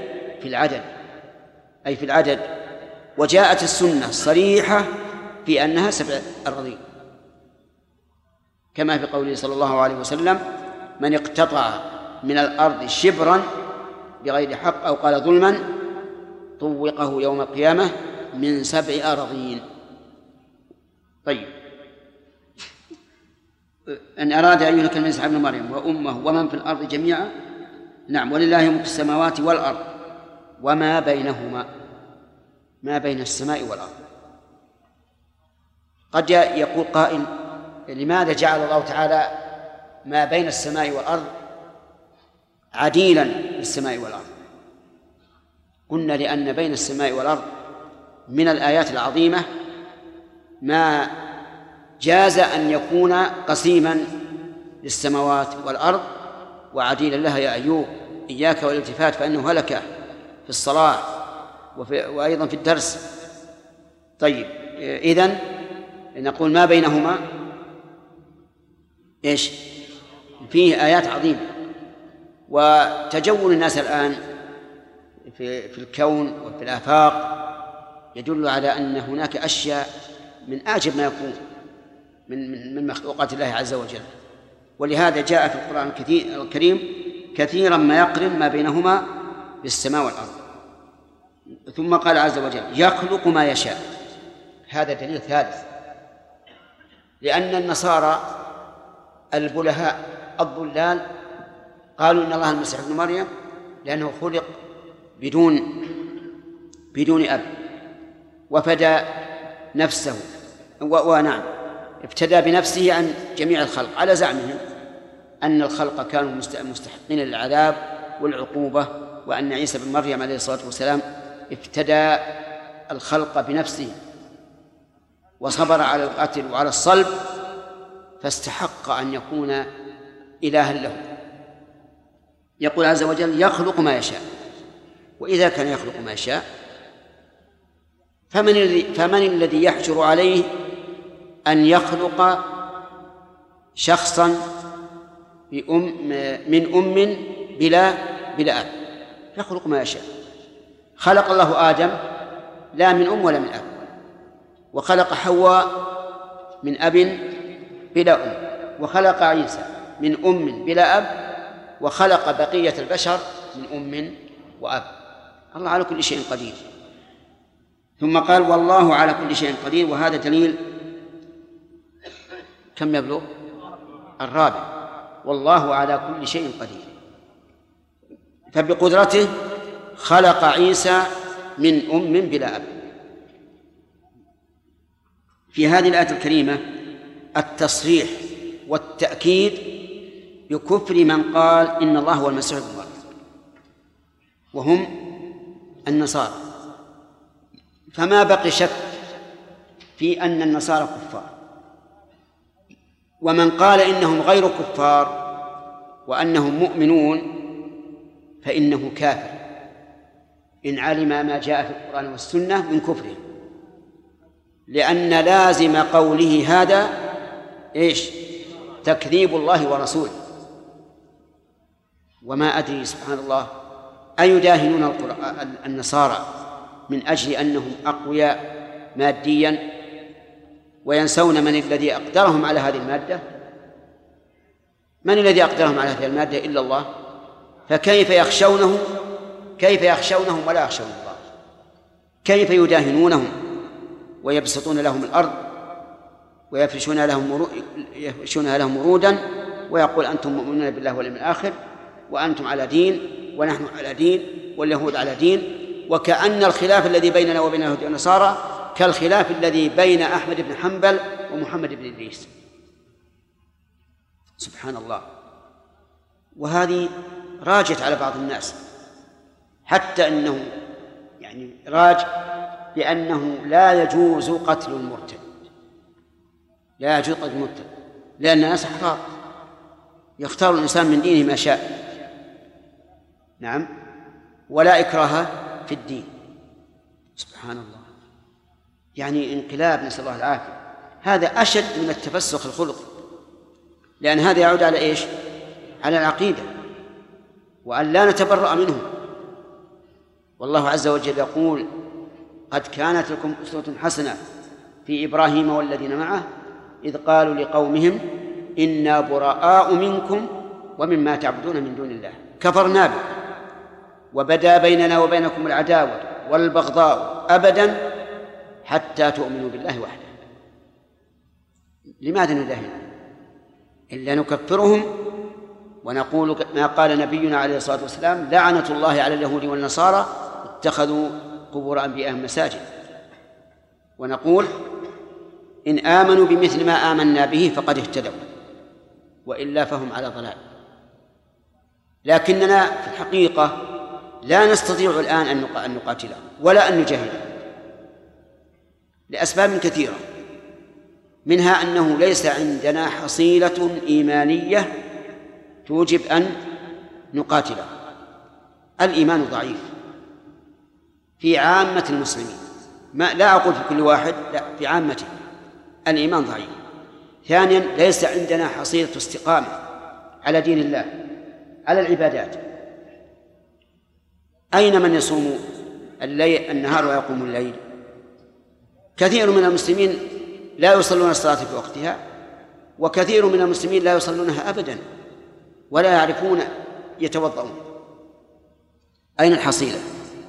أي في العدد. وجاءت السنة صريحة في أنها 7 أراضين، كما في قوله صلى الله عليه وسلم: من اقتطع من الأرض شبرا بغير حق أو قال ظلما طوقه يوم القيامة من 7 أراضين. طيب، أن أراد أن يهلك المسيح ابن مريم وأمه ومن في الأرض جميعا. نعم، ولله ملك السماوات والأرض وما بينهما، ما بين السماء والأرض. قد يقول قائل: لماذا جعل الله تعالى ما بين السماء والأرض عديلا للسماء والأرض؟ قلنا: لأن بين السماء والأرض من الآيات العظيمة ما جاز أن يكون قسيما للسماوات والأرض وعديلا لها. يا أيوب إياك والالتفات فإنه هلك في الصلاة وأيضا في الدرس. طيب، إذن نقول ما بينهما إيش؟ فيه آيات عظيمة. وتجول الناس الآن في الكون وفي الآفاق يدل على أن هناك أشياء من أعجب ما يكون من مخلوقات الله عز وجل. ولهذا جاء في القرآن الكريم كثيرا ما يقرن ما بينهما بالسماء والأرض. ثم قال عز وجل: يخلق ما يشاء. هذا دليل ثالث، لأن النصارى البلهاء الضلال قالوا إن الله المسيح ابن مريم لأنه خلق بدون أب وفدى نفسه، ونعم ابتدى بنفسه عن جميع الخلق، على زعمهم أن الخلق كانوا مستحقين للعذاب والعقوبة، وأن عيسى بن مريم عليه الصلاة والسلام ابتدى الخلق بنفسه وصبر على القتل وعلى الصلب فاستحق أن يكون إلها له. يقول عز وجل: يخلق ما يشاء. وإذا كان يخلق ما يشاء فمن الذي يحجر عليه أن يخلق شخصا من أم بلا أب؟ يخلق ما يشاء. خلق الله آدم لا من أم ولا من أب، وخلق حواء من أب بلا أم، وخلق عيسى من أم بلا أب، وخلق بقية البشر من أم وأب. الله على كل شيء قدير. ثم قال: والله على كل شيء قدير. وهذا دليل كم يبلغ؟ الرابع. والله على كل شيء قدير. فبقدرته خلق عيسى من أم بلا أب. في هذه الآية الكريمة التصريح والتأكيد بكفر من قال إن الله هو المسيح ابن مريم، وهم النصارى. فما بقي شك في أن النصارى كفار، ومن قال إنهم غير كفار وأنهم مؤمنون فإنه كافر إن علم ما جاء في القرآن والسنة من كفره، لأن لازم قوله هذا إيش؟ تكذيب الله ورسوله. وما أدري سبحان الله أيداهنون النصارى من أجل أنهم أقوياء ماديا وينسون من الذي أقدرهم على هذه المادة؟ من الذي أقدرهم على هذه المادة إلا الله؟ فكيف يخشونهم ولا يخشون الله؟ كيف يداهنونهم ويبسطون لهم الأرض ويفرشونها لهم ورودا ويقول أنتم مؤمنون بالله واليوم الآخر وأنتم على دين ونحن على دين واليهود على دين، وكأن الخلاف الذي بيننا وبين اليهود والنصارى كالخلاف الذي بين أحمد بن حنبل ومحمد بن إدريس. سبحان الله. وهذه راجت على بعض الناس، حتى أنه يعني راج بأنه لا يجوز قتل المرتد، لا يجوز قتل المرتد، لأن الناس أحرار يختار الإنسان من دينه ما شاء. نعم، ولا إكراه في الدين. سبحان الله، يعني انقلاب، نسأل الله العافية. هذا أشد من التفسخ الخلقي، لأن هذا يعود على إيش؟ على العقيدة، وأن لا نتبرأ منهم. والله عز وجل يقول قد كانت لكم أسوة حسنة في إبراهيم والذين معه إذ قالوا لقومهم إنا براء منكم ومما تعبدون من دون الله كفرنا بكم وبدا بيننا وبينكم العداوة والبغضاء أبدا حتى تؤمنوا بالله وحده. لماذا ندهن إلا نكفرهم ونقول ما قال نبينا عليه الصلاة والسلام لعنة الله على اليهود والنصارى اتخذوا قبور أنبيائهم مساجد، ونقول إن آمنوا بمثل ما آمنا به فقد اهتدوا وإلا فهم على ضلال. لكننا في الحقيقة لا نستطيع الآن أن نقاتلهم ولا أن نجاهدهم لأسباب كثيرة، منها أنه ليس عندنا حصيلة إيمانية توجب أن نقاتله. الإيمان ضعيف في عامة المسلمين، لا أقول في كل واحد، لا، في عامته الإيمان ضعيف. ثانيا ليس عندنا حصيلة استقامة على دين الله، على العبادات. أين من يصوم النهار ويقوم الليل؟ كثير من المسلمين لا يصلون الصلاة في وقتها، وكثير من المسلمين لا يصلونها أبدا ولا يعرفون يتوضؤون. أين الحصيلة؟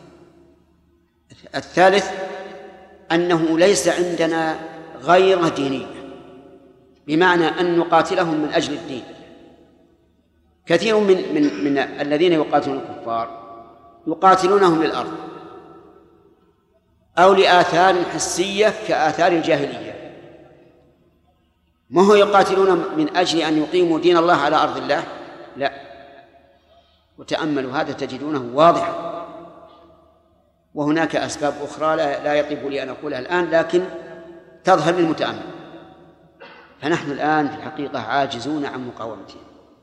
الثالث أنه ليس عندنا غير دينية، بمعنى أن نقاتلهم من أجل الدين. كثير من الذين يقاتلون الكفار يقاتلونهم للأرض أو لآثار حسية كآثار الجاهلية، ما هو يقاتلون من أجل أن يقيموا دين الله على أرض الله، لا. وتأملوا هذا تجدونه واضحا. وهناك أسباب أخرى لا يطيب لي أن أقولها الآن، لكن تظهر للمتأمل. فنحن الآن في الحقيقة عاجزون عن مقاومتهم،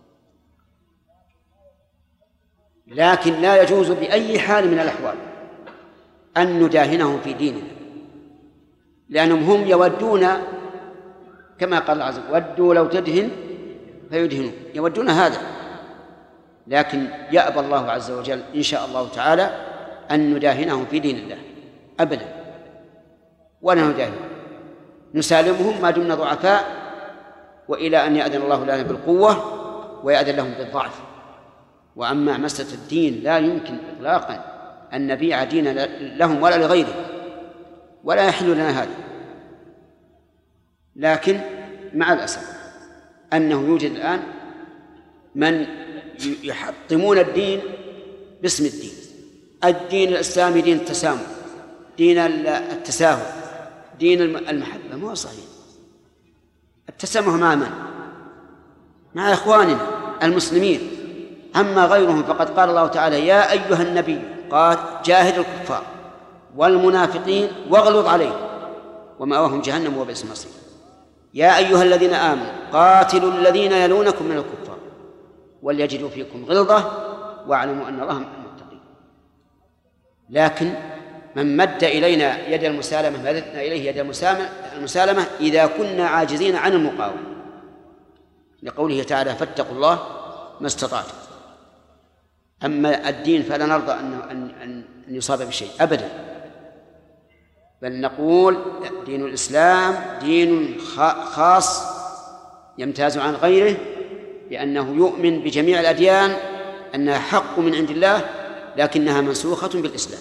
لكن لا يجوز بأي حال من الأحوال أن نداهنهم في ديننا، لأنهم هم يودون كما قال الله عز وجل ودوا لو تدهن فيدهنون، يودون هذا. لكن يأبى الله عز وجل إن شاء الله تعالى أن نداهنهم في دين الله أبدا، ولا نداهنهم، نسالمهم ما دمنا ضعفاء، وإلى أن يأذن الله لنا بالقوة ويأذن لهم بالضعف. وأما مسألة الدين لا يمكن إطلاقا أن نبيع ديننا لهم ولا لغيرهم، ولا يحل لنا هذا. لكن مع الأسف أنه يوجد الآن من يحطمون الدين باسم الدين. الدين الإسلامي دين التسامح، دين التساهل، دين المحبة مو صحيح. التسامح مع من؟ مع إخواننا المسلمين. أما غيرهم فقد قال الله تعالى: يا أيها النبي قال جاهد الكفار والمنافقين واغلظ عليهم ومأواهم جهنم وبئس المصير. يا أيها الذين آمنوا قاتلوا الذين يلونكم من الكفار وليجدوا فيكم غلظة واعلموا أن الله مع المتقين. لكن من مد إلينا يد المسالمة مددنا إليه يد المسالمة إذا كنا عاجزين عن المقاومة، لقوله تعالى: فاتقوا الله ما استطعتم. أما الدين فلا نرضى أن يصاب بشيء أبدا، بل نقول دين الإسلام دين خاص يمتاز عن غيره بأنه يؤمن بجميع الأديان أنها حق من عند الله لكنها منسوخة بالإسلام.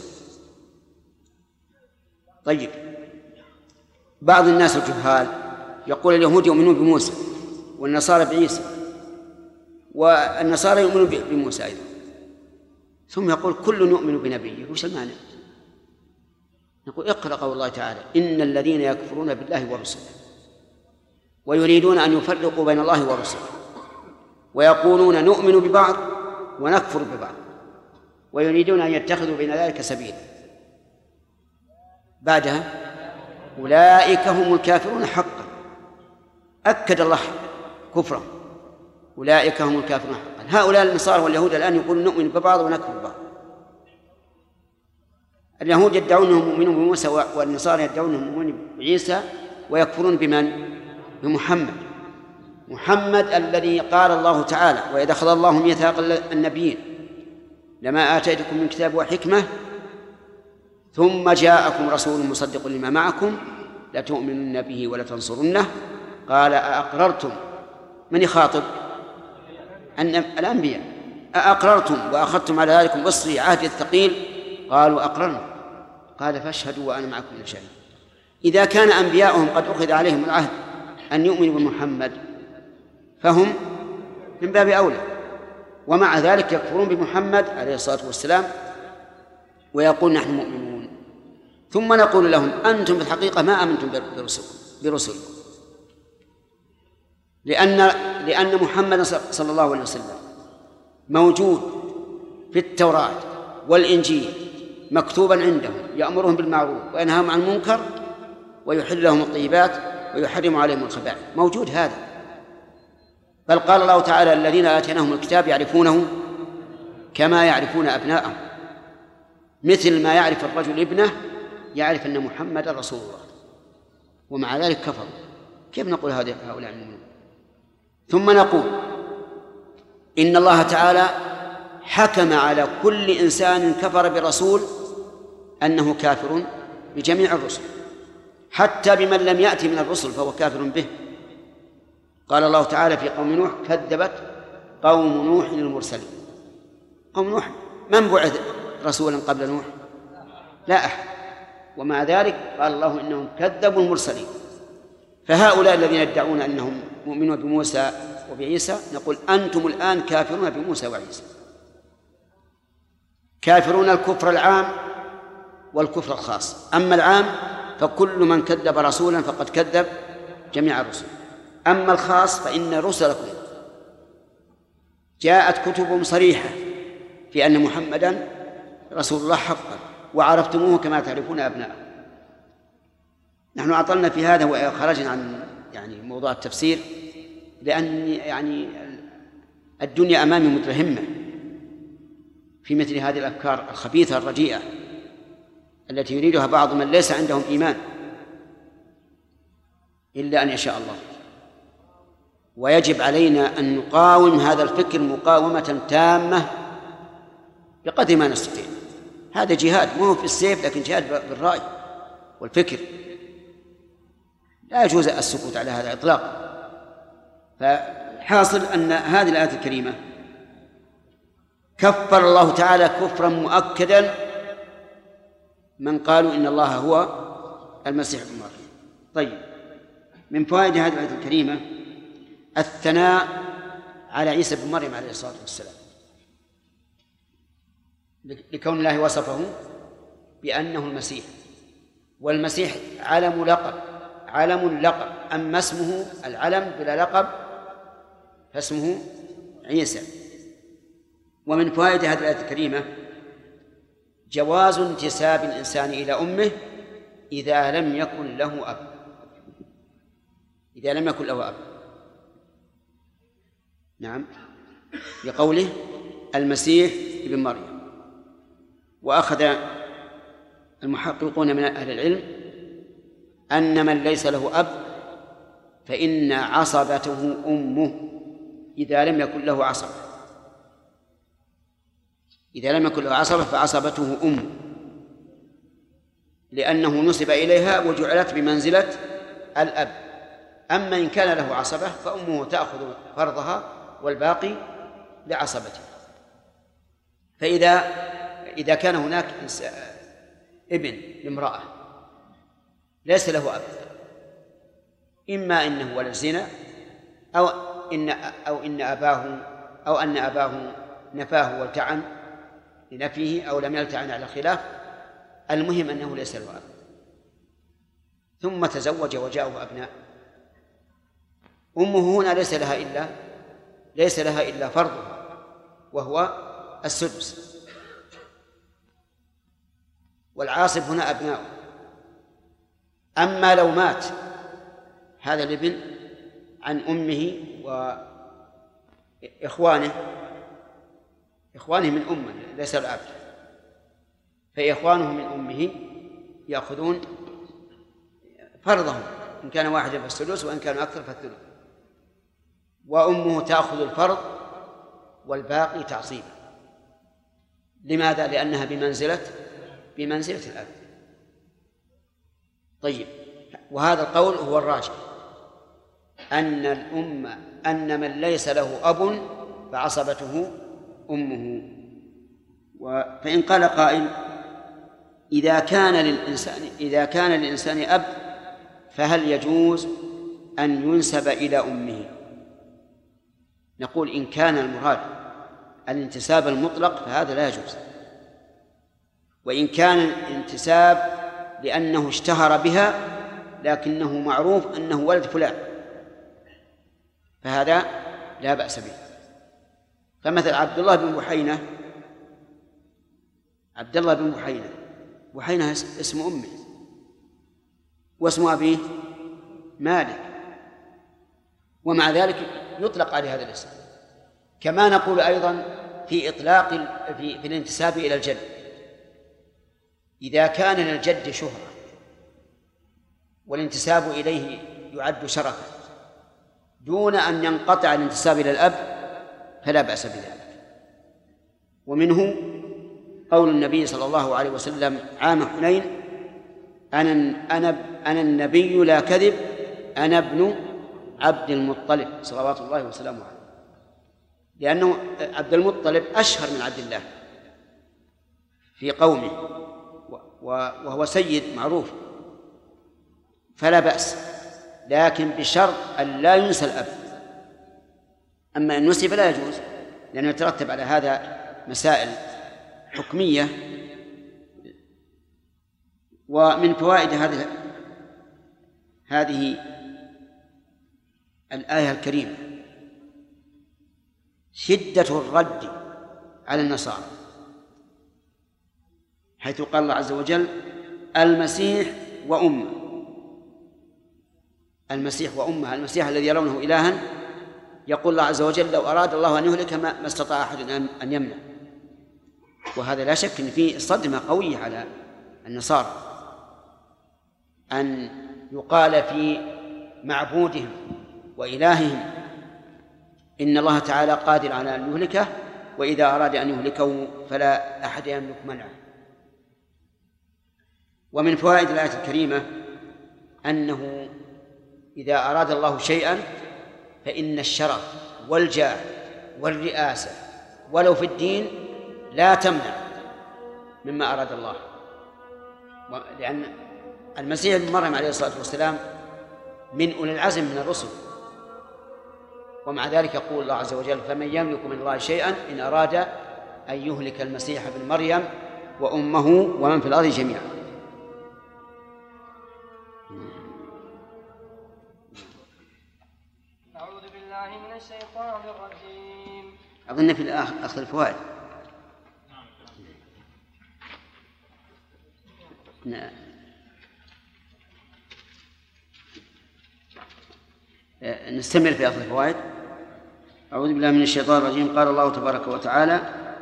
طيب، بعض الناس الجهال يقول اليهود يؤمنون بموسى والنصارى بعيسى والنصارى يؤمنون بموسى أيضا، ثم يقول كل يؤمن بنبيه. وش المعنى؟ نقول اقرأ قول الله تعالى: إن الذين يكفرون بالله ورسله ويريدون أن يفرقوا بين الله ورسله ويقولون نؤمن ببعض ونكفر ببعض ويريدون أن يتخذوا بين ذلك سبيلا. بعدها: أولئك هم الكافرون حقا. أكد الله كفرهم، أولئك هم الكافرون حقا. هؤلاء النصارى واليهود الآن يقولون نؤمن ببعض ونكفر ببعض. اليهود يدعون أنهم مؤمنون بموسى والنصارى يدعون أنهم مؤمنون بعيسى ويكفرون بمن؟ بمحمد. محمد الذي قال الله تعالى: وإذا أخذ الله ميثاق النبيين لما آتيتكم من كتاب وحكمة ثم جاءكم رسول مصدق لما معكم لتؤمنن به ولتنصرنه قال: أأقررتم؟ من يخاطب؟ الأنبياء. أأقررتم وأخذتم على ذلك بصري عهد الثقيل؟ قالوا أقررنا. قال: فاشهدوا وأنا معكم من الشهيد. إذا كان أنبياؤهم قد أخذ عليهم العهد أن يؤمنوا بمحمد فهم من باب أولى، ومع ذلك يكفرون بمحمد عليه الصلاة والسلام ويقول نحن مؤمنون. ثم نقول لهم: أنتم في الحقيقة ما آمنتم برسلكم، لأن محمد صلى الله عليه وسلم موجود في التوراة والإنجيل مكتوبا عندهم يأمرهم بالمعروف وينهاهم عن المنكر ويحل لهم الطيبات ويحرم عليهم الخبائث، موجود هذا. بل قال الله تعالى: الذين آتيناهم الكتاب يعرفونه كما يعرفون أبناءهم، مثل ما يعرف الرجل ابنه يعرف أن محمد رسول الله، ومع ذلك كفروا. كيف نقول هؤلاء المؤمنون؟ ثم نقول إن الله تعالى حكم على كل إنسان كفر برسول أنه كافر بجميع الرسل، حتى بمن لم يأتي من الرسل فهو كافر به. قال الله تعالى في قوم نوح: كذبت قوم نوح المرسلين. قوم نوح من بعث رسولا قبل نوح؟ لا أحد، ومع ذلك قال الله إنهم كذبوا المرسلين. فهؤلاء الذين يدعون أنهم مؤمنون بموسى وبعيسى نقول: أنتم الآن كافرون بموسى وعيسى، كافرون الكفر العام والكفر الخاص. أما العام فكل من كذب رسولا فقد كذب جميع الرسل. أما الخاص فإن رسلكم جاءت كتب صريحة في أن محمدا رسول الله حقا وعرفتموه كما تعرفون أبناءه. نحن أعطلنا في هذا وخرجنا عن موضوع التفسير، لأن الدنيا أمامي مترهمة في مثل هذه الأفكار الخبيثة الرديئة التي يريدها بعض من ليس عندهم إيمان إلا أن يشاء الله. ويجب علينا أن نقاوم هذا الفكر مقاومة تامة بقدر ما نستطيع. هذا جهاد، مو هو في السيف لكن جهاد بالرأي والفكر. لا يجوز السكوت على هذا إطلاقا. فحاصل أن هذه الآية الكريمة كفر الله تعالى كفرا مؤكدا من قالوا إن الله هو المسيح ابن مريم. طيب، من فوائد هذه الآية الكريمة الثناء على عيسى بن مريم عليه الصلاة والسلام، لكون الله وصفه بأنه المسيح والمسيح علم لقب، أما اسمه العلم بلا لقب فاسمه عيسى. ومن فوائد هذه الآية الكريمة جواز انتساب الإنسان إلى أمه إذا لم يكن له أب. نعم، لقوله المسيح ابن مريم. وأخذ المحققون من أهل العلم أن من ليس له أب فإن عصبته أمه إذا لم يكن له عصبة فعصبته أمه، لأنه نسب إليها وجعلت بمنزلة الأب. أما إن كان له عصبة فأمه تأخذ فرضها والباقي لعصبته. فإذا كان هناك ابن لامرأة ليس له أب، إما إنه ولد زنا أو أن أباه نفاه والتعن لنفيه أو لم يلتعن على خلاف، المهم أنه ليس له أب، ثم تزوج وجاءه أبناء. أمه هنا ليس لها إلا فرضها وهو السدس، والعاصب هنا أبناؤه. أما لو مات هذا الابن عن أمه وإخوانه من أمه ليس الأب، فإخوانه من أمه يأخذون فرضهم إن كان واحدا فالسدس وإن كانوا أكثر فالثلث، وأمه تأخذ الفرض والباقي تعصيبا. لماذا؟ لأنها بمنزلة الأب. طيب، وهذا القول هو الراجح، أن من ليس له أب فعصبته أمه. فإن قال قائل إذا كان للإنسان أب فهل يجوز أن ينسب إلى أمه؟ نقول إن كان المراد الانتساب المطلق فهذا لا يجوز، وإن كان الانتساب لأنه اشتهر بها لكنه معروف أنه ولد فلان فهذا لا بأس به. فمثل عبد الله بن بحينة اسم أمه، واسم أبيه مالك، ومع ذلك يطلق عليه هذا الاسم. كما نقول أيضا في إطلاق في الانتساب إلى الجد، إذا كان للجد شهرة والانتساب إليه يعد شرفا دون أن ينقطع الانتساب إلى الأب فلا بأس بذلك. ومنه قول النبي صلى الله عليه وسلم عام حنين: أنا النبي لا كذب، أنا ابن عبد المطلب صلوات الله وسلامه عليه، لأنه عبد المطلب أشهر من عبد الله في قومه وهو سيد معروف، فلا بأس، لكن بشرط أن لا ينسى الأب. أما إن نسي فلا يجوز، لأنه يترتب على هذا مسائل حكمية. ومن فوائد هذه الآية الكريمة شدة الرد على النصارى، حيث قال الله عز وجل: المسيح وأمه. المسيح الذي يرونه إلها، يقول الله عز وجل: لو أراد الله أن يهلك ما استطاع أحد أن يمنع. وهذا لا شك أن فيه صدمة قوية على النصارى أن يقال في معبودهم وإلههم إن الله تعالى قادر على أن يهلكه، وإذا أراد أن يهلكه فلا أحد يملك منعه. ومن فوائد الآية الكريمة أنه إذا أراد الله شيئا فإن الشرف والجاه والرئاسة ولو في الدين لا تمنع مما أراد الله. لأن المسيح ابن مريم عليه الصلاة والسلام من أولي العزم من الرسل، ومع ذلك يقول الله عز وجل: فمن يملك من الله شيئا إن أراد أن يهلك المسيح ابن مريم وأمه ومن في الأرض جميعا. بالله من الشيطان الرجيم. أظن في أخذ الفوائد. نعم. نستمر في أخذ الفوائد. أعوذ بالله من الشيطان الرجيم. قال الله تبارك وتعالى: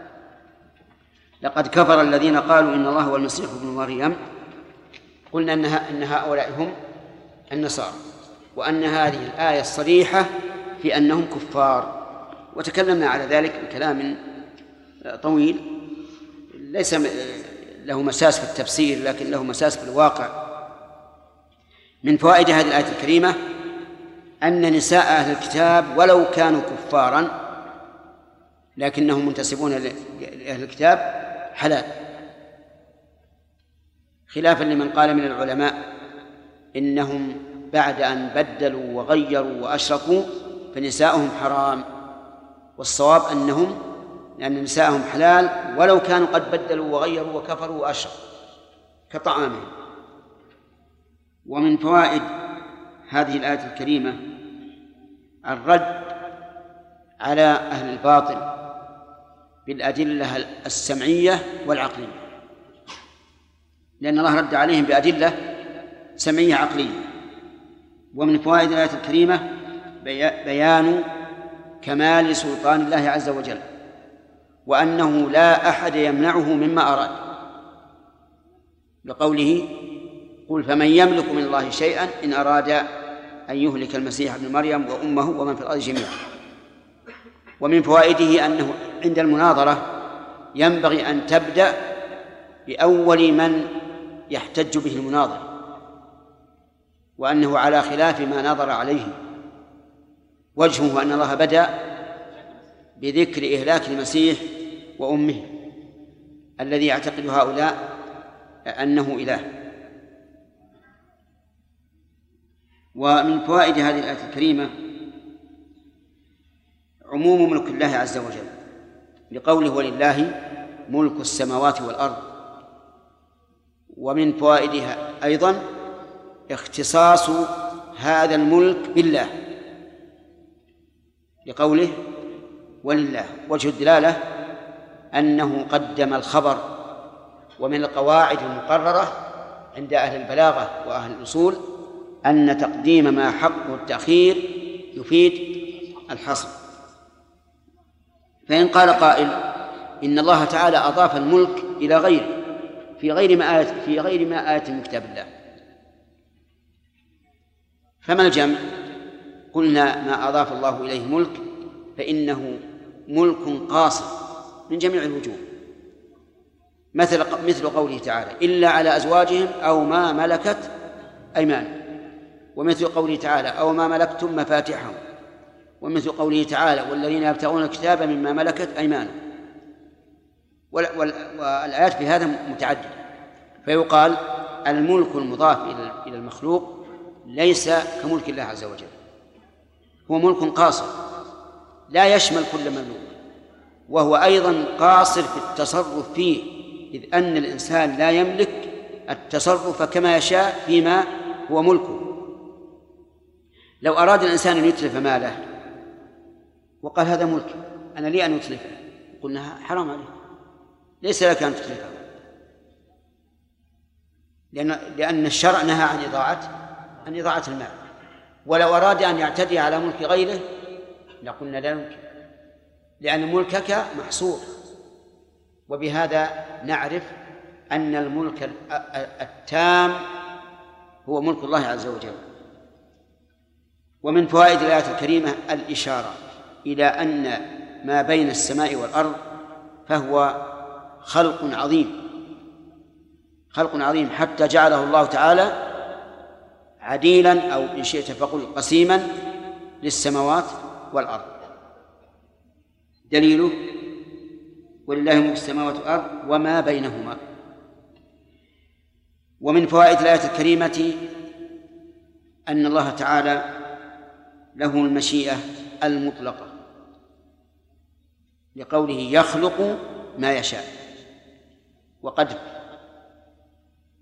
لقد كفر الذين قالوا إن الله هو المسيح ابن مريم. قلنا إن هؤلاء هم النصارى، وأن هذه الآية الصريحة في أنهم كفار، وتكلمنا على ذلك بكلام طويل ليس له مساس في التفسير لكن له مساس في الواقع. من فوائد هذه الآية الكريمة أن نساء أهل الكتاب ولو كانوا كفارا لكنهم منتسبون لأهل الكتاب حلال، خلافا لمن قال من العلماء إنهم بعد أن بدلوا وغيروا وأشركوا فنساءهم حرام، والصواب أن نساءهم حلال ولو كانوا قد بدلوا وغيروا وكفروا وأشركوا كطعامهم. ومن فوائد هذه الآية الكريمة الرد على أهل الباطل بالأدلة السمعية والعقلية، لأن الله رد عليهم بأدلة سمعية عقلية. ومن فوائد الآية الكريمة بيان كمال سلطان الله عز وجل، وأنه لا أحد يمنعه مما أراد، لقوله: قل فمن يملك من الله شيئا إن أراد أن يهلك المسيح ابن مريم وأمه ومن في الأرض جميعا. ومن فوائده أنه عند المناظرة ينبغي أن تبدأ بأول من يحتج به المناظر، وأنه على خلاف ما نظر عليه. وجهه أن الله بدأ بذكر إهلاك المسيح وأمه الذي يعتقد هؤلاء أنه إله. ومن فوائد هذه الآية الكريمة عموم ملك الله عز وجل، لقوله: ولله ملك السماوات والأرض. ومن فوائدها أيضا اختصاص هذا الملك بالله، لقوله: ولله. وجه الدلالة أنه قدم الخبر. ومن القواعد المقررة عند أهل البلاغة وأهل الأصول أن تقديم ما حقه التأخير يفيد الحصر. فإن قال قائل إن الله تعالى أضاف الملك إلى غيره في غير ما آية من كتاب الله، فما الجمع؟ قلنا ما أضاف الله إليه ملك فإنه ملك قاصر من جميع الوجوه، مثل قوله تعالى: إلا على أزواجهم أو ما ملكت أيمانهم، ومثل قوله تعالى: أو ما ملكتم مفاتحهم، ومثل قوله تعالى: والذين يبتغون الكتاب مما ملكت أيمانهم. والآيات في هذا متعددة، فيقال الملك المضاف إلى المخلوق ليس كملك الله عز وجل، هو ملك قاصر لا يشمل كل مملوك، وهو أيضا قاصر في التصرف فيه، إذ أن الإنسان لا يملك التصرف كما يشاء فيما هو ملكه. لو أراد الإنسان أن يتلف ماله وقال: هذا ملك أنا لي أن أتلفه، قلنا: حرام عليك، ليس لك أن تتلفه، لأن الشرع نهى عن إضاعة المال. ولو أراد أن يعتدي على ملك غيره لقلنا: لا يمكن، لأن ملكك محصور. وبهذا نعرف أن الملك التام هو ملك الله عز وجل. ومن فوائد الآية الكريمة الإشارة إلى أن ما بين السماء والأرض فهو خلق عظيم حتى جعله الله تعالى عديلا، أو إن شئت فقل قسيما للسماوات والأرض. دليله: ولله ملك السماوات والأرض وما بينهما. ومن فوائد الآية الكريمة أن الله تعالى له المشيئة المطلقة، لقوله: يخلق ما يشاء. وقد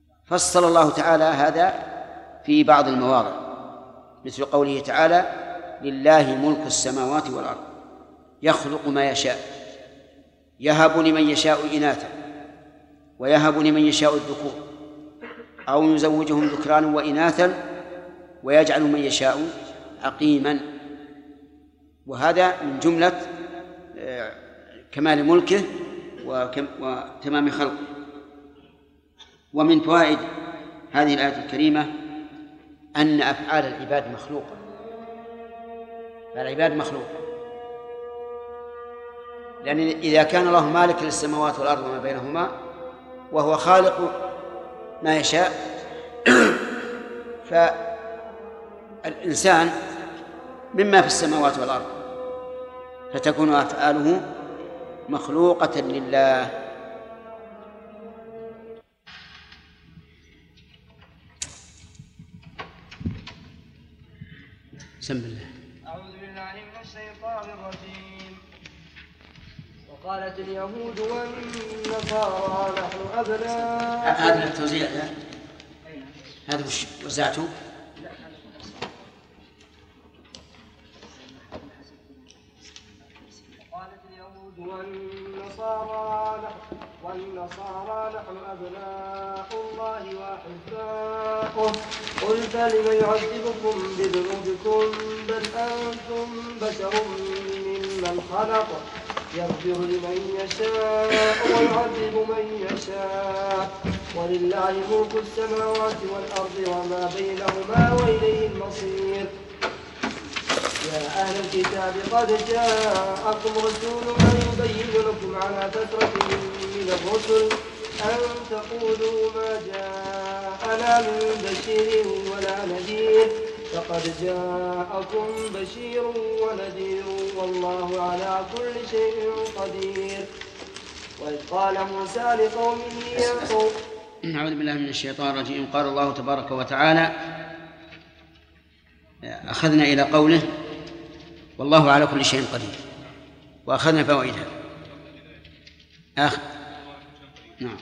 فصل الله تعالى هذا في بعض المواضع، مثل قوله تعالى: لله ملك السماوات والأرض يخلق ما يشاء يهب لمن يشاء إناثا ويهب لمن يشاء الذكور أو يزوجهم ذكرانا وإناثا ويجعل من يشاء عقيما. وهذا من جملة كمال ملكه وتمام خلقه. ومن فوائد هذه الآية الكريمة أن أفعال العباد مخلوقة. العباد مخلوقة، لأن إذا كان الله مالك للسماوات والأرض وما بينهما وهو خالق ما يشاء فالإنسان مما في السماوات والأرض، فتكون أفعاله مخلوقة لله. بسم الله. أعوذ بالله من الشيطان الرجيم. وقالت اليهود والنصارى نحن أبناء. هذا التوزيع هذا وزعته. وقالت اليهود والنصارى نحن أبناء الله وأحباؤه قل فلم يعذبكم بذنوبكم بل أنتم بشر ممن خلق يغفر لمن يشاء ويعذب من يشاء ولله ملك السماوات والأرض وما بينهما وإليه المصير. يا أهل الكتاب قد جاءكم رسولنا يبين لكم على فترة من الرسل أن تقولوا ما جاءنا من بشير ولا نذير فقد جاءكم بشير ونذير والله على كل شيء قدير. وإذ قال موسى لقومه يا قوم. أعوذ بالله من الشيطان الرجيم. قال الله تبارك وتعالى أخذنا إلى قوله والله على كل شيء قدير وأخذنا فوائدها. نعم.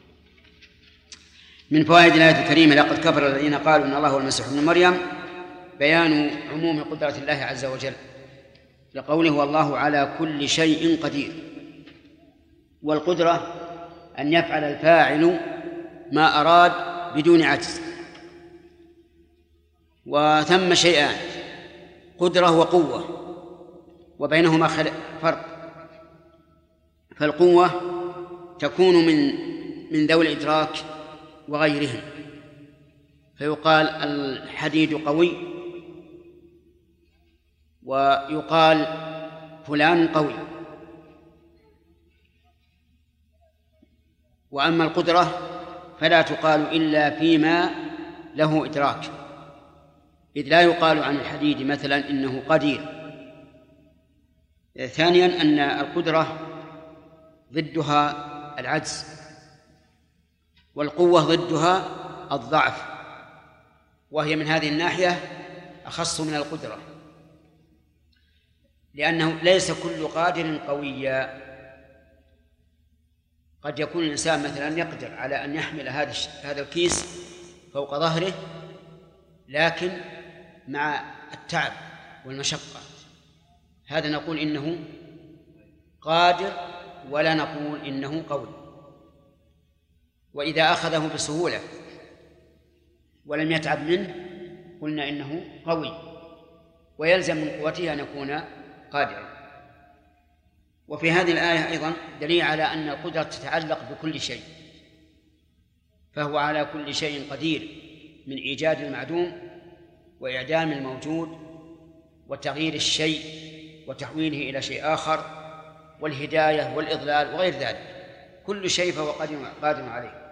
من فوائد الآية الكريمة لقد كفر الذين قالوا إن الله هو المسيح ابن مريم بيان عموم قدرة الله عز وجل لقوله والله على كل شيء قدير. والقدرة أن يفعل الفاعل ما أراد بدون عجز. وثم شيئان قدرة وقوة وبينهما فرق. فالقوة تكون من ذوي الإدراك وغيرهم، فيقال الحديد قوي ويقال فلان قوي. وأما القدرة فلا تقال إلا فيما له إدراك، إذ لا يقال عن الحديد مثلا إنه قدير. ثانيا أن القدرة ضدها العجز والقوة ضدها الضعف، وهي من هذه الناحية أخص من القدرة، لأنه ليس كل قادر قويا. قد يكون الإنسان مثلا يقدر على أن يحمل هذا الكيس فوق ظهره، لكن مع التعب والمشقة، هذا نقول إنه قادر ولا نقول إنه قوي. وإذا أخذه بسهولة ولم يتعب منه قلنا إنه قوي، ويلزم من قوته أن يكون قادرا. وفي هذه الآية أيضا دليل على أن القدرة تتعلق بكل شيء، فهو على كل شيء قدير، من إيجاد المعدوم وإعدام الموجود وتغيير الشيء وتحويله إلى شيء آخر والهداية والإضلال وغير ذلك، كل شيء فهو قادر عليه.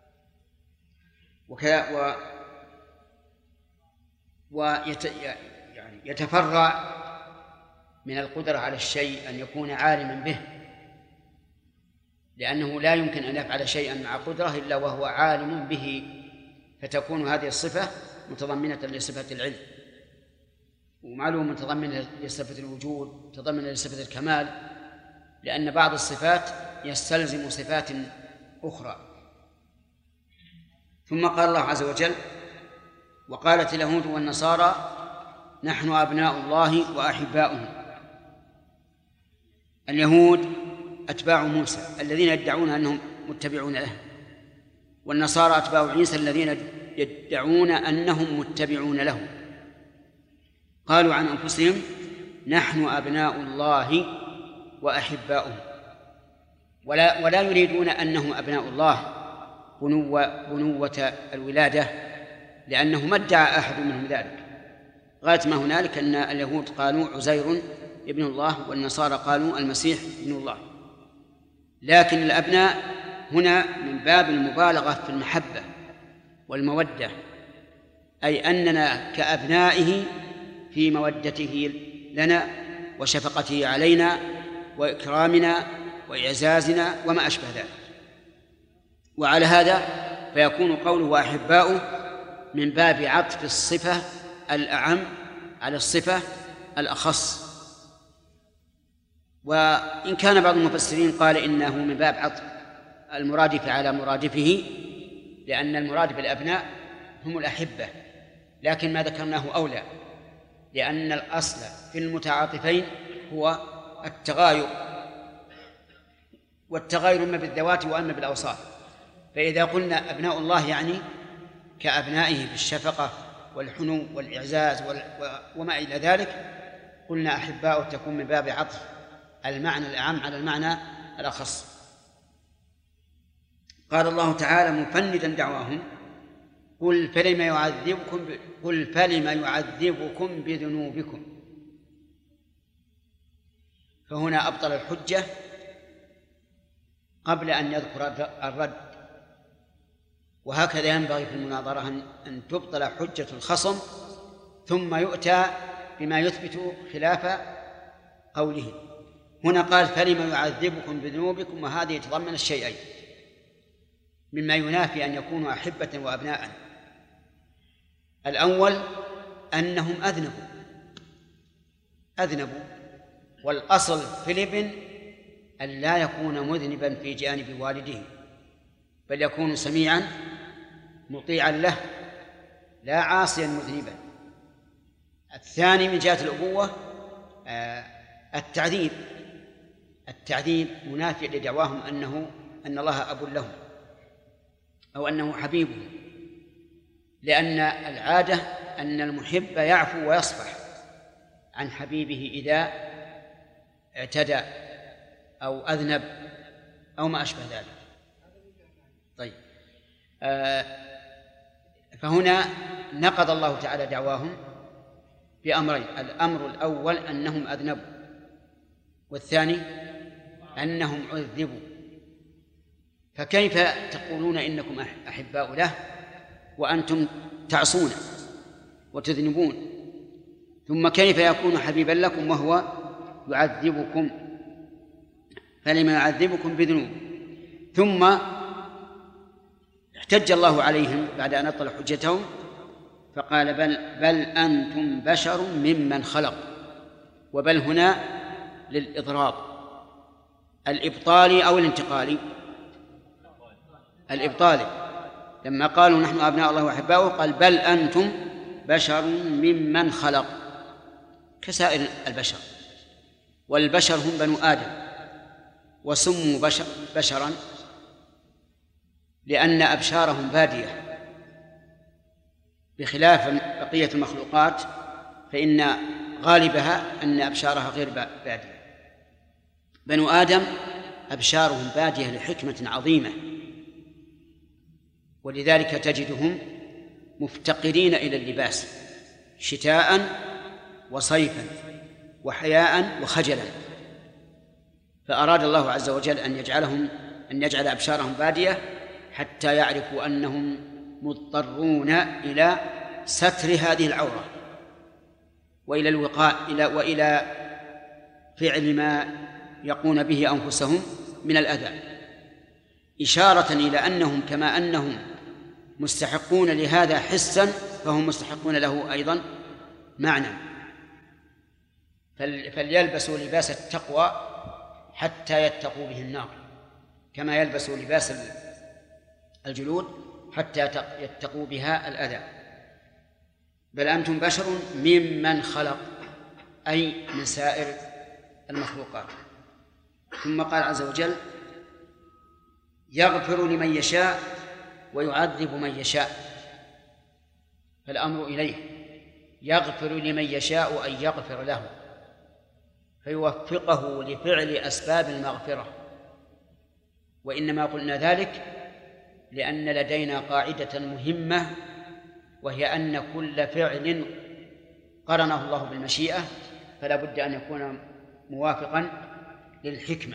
يتفرع من القدرة على الشيء أن يكون عالما به، لأنه لا يمكن أن يفعل شيئا مع قدرة إلا وهو عالم به، فتكون هذه الصفة متضمنة لصفة العلم، ومعلوم متضمنة لصفة الوجود، متضمنة لصفة الكمال، لأن بعض الصفات يستلزم صفات أخرى. ثم قال الله عز وجل وقالت اليهود والنصارى نحن أبناء الله وأحباؤه. اليهود أتباع موسى الذين يدعون أنهم متبعون له، والنصارى أتباع عيسى الذين يدعون أنهم متبعون له. قالوا عن أنفسهم نحن أبناء الله وأحباؤه، ولا يريدون أنهم أبناء الله بنوة الولادة، لأنه ما ادعى أحد منهم ذلك. غاية ما هنالك أن اليهود قالوا عزير ابن الله، والنصارى قالوا المسيح ابن الله. لكن الأبناء هنا من باب المبالغة في المحبة والمودة، أي أننا كأبنائه في مودته لنا وشفقته علينا وإكرامنا وإعزازنا وما أشبه ذلك. وعلى هذا فيكون قوله وأحباؤه من باب عطف الصفة الأعم على الصفة الأخص. وإن كان بعض المفسرين قال إنه من باب عطف المرادف على مرادفه، لأن المراد بالأبناء هم الأحبة، لكن ما ذكرناه أولى، لأن الأصل في المتعاطفين هو التغاير، والتغاير إما بالذوات وإما بالأوصاف. فإذا قلنا أبناء الله يعني كأبنائه بالشفقة والحنو والإعزاز وما إلى ذلك، قلنا أحباؤه تكون من باب عطف المعنى الأعم على المعنى الأخص. قال الله تعالى مفندا دعواهم قل فلم يعذبكم بذنوبكم. فهنا أبطل الحجة قبل أن يذكر الرد، وهكذا ينبغي في المناظرة أن تبطل حجة الخصم ثم يؤتى بما يثبت خلاف قوله. هنا قال فلم يعذبكم بذنوبكم، وهذه يتضمن الشيئين مما ينافي أن يكونوا أحبة وأبناء. الأول أنهم أذنبوا، والأصل في الابن أن لا يكون مذنبا في جانب والده، بل يكون سميعا مطيعا له لا عاصيا مذنبا. الثاني من جهة الأبوة التعذيب منافي لدعواهم أن الله أب لهم أو أنه حبيبهم، لأن العادة أن المحب يعفو ويصفح عن حبيبه إذا اعتدى أو أذنب أو ما أشبه ذلك. طيب، فهنا نقض الله تعالى دعواهم بأمرين: الأمر الأول أنهم أذنبوا، والثاني أنهم عذبوا. فكيف تقولون إنكم أحباء له وأنتم تعصون وتذنبون؟ ثم كيف يكون حبيبا لكم وهو يعذبكم؟ فلما يعذبكم بذنوب. ثم احتج الله عليهم بعد أن أبطل حجتهم فقال بل أنتم بشر ممن خلق. وبل هنا للإضراب الإبطالي أو الانتقالي. الإبطالي لما قالوا نحن أبناء الله وأحباؤه قال بل أنتم بشر ممن خلق، كسائر البشر، والبشر هم بنو آدم، وسموا بشرا لأن أبشارهم بادية، بخلاف بقية المخلوقات فإن غالبها أن أبشارها غير بادية. بنو آدم أبشارهم بادية لحكمة عظيمة، ولذلك تجدهم مفتقرين إلى اللباس شتاء وصيفا وحياء وخجلا، فأراد الله عز وجل أن يجعل أبشارهم بادية حتى يعرفوا أنهم مضطرون إلى ستر هذه العورة وإلى الوقاء وإلى فعل ما يقون به أنفسهم من الأذى، إشارة إلى أنهم كما أنهم مستحقون لهذا حسا فهم مستحقون له أيضا معنى. فليلبسوا لباس التقوى حتى يتقوا به النار، كما يلبسوا لباس الجلود حتى يتقوا بها الأذى. بل أنتم بشر ممن خلق، أي من سائر المخلوقات. ثم قال عز وجل: يغفر لمن يشاء ويعذب من يشاء، فالأمر إليه، يغفر لمن يشاء أن يغفر له فيوفقه لفعل أسباب المغفرة. وإنما قلنا ذلك لأن لدينا قاعدة مهمة، وهي أن كل فعل قرنه الله بالمشيئة فلا بد أن يكون موافقا للحكمة،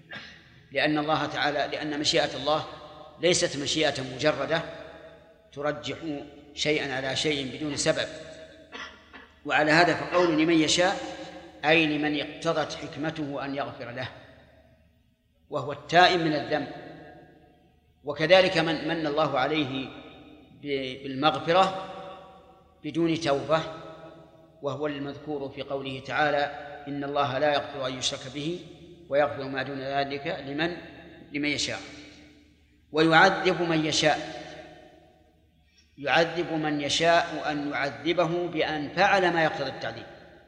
لأن مشيئة الله ليست مشيئة مجردة ترجح شيئا على شيء بدون سبب. وعلى هذا فقول لمن يشاء أي لمن اقتضت حكمته أن يغفر له، وهو التائب من الذنب. وكذلك من الله عليه بالمغفرة بدون توبة، وهو المذكور في قوله تعالى: إن الله لا يغفر أن يشرك به ويغفر ما دون ذلك لمن يشاء. ويعذب من يشاء، يعذب من يشاء أن يعذبه بأن فعل ما يقتضي التعذيب،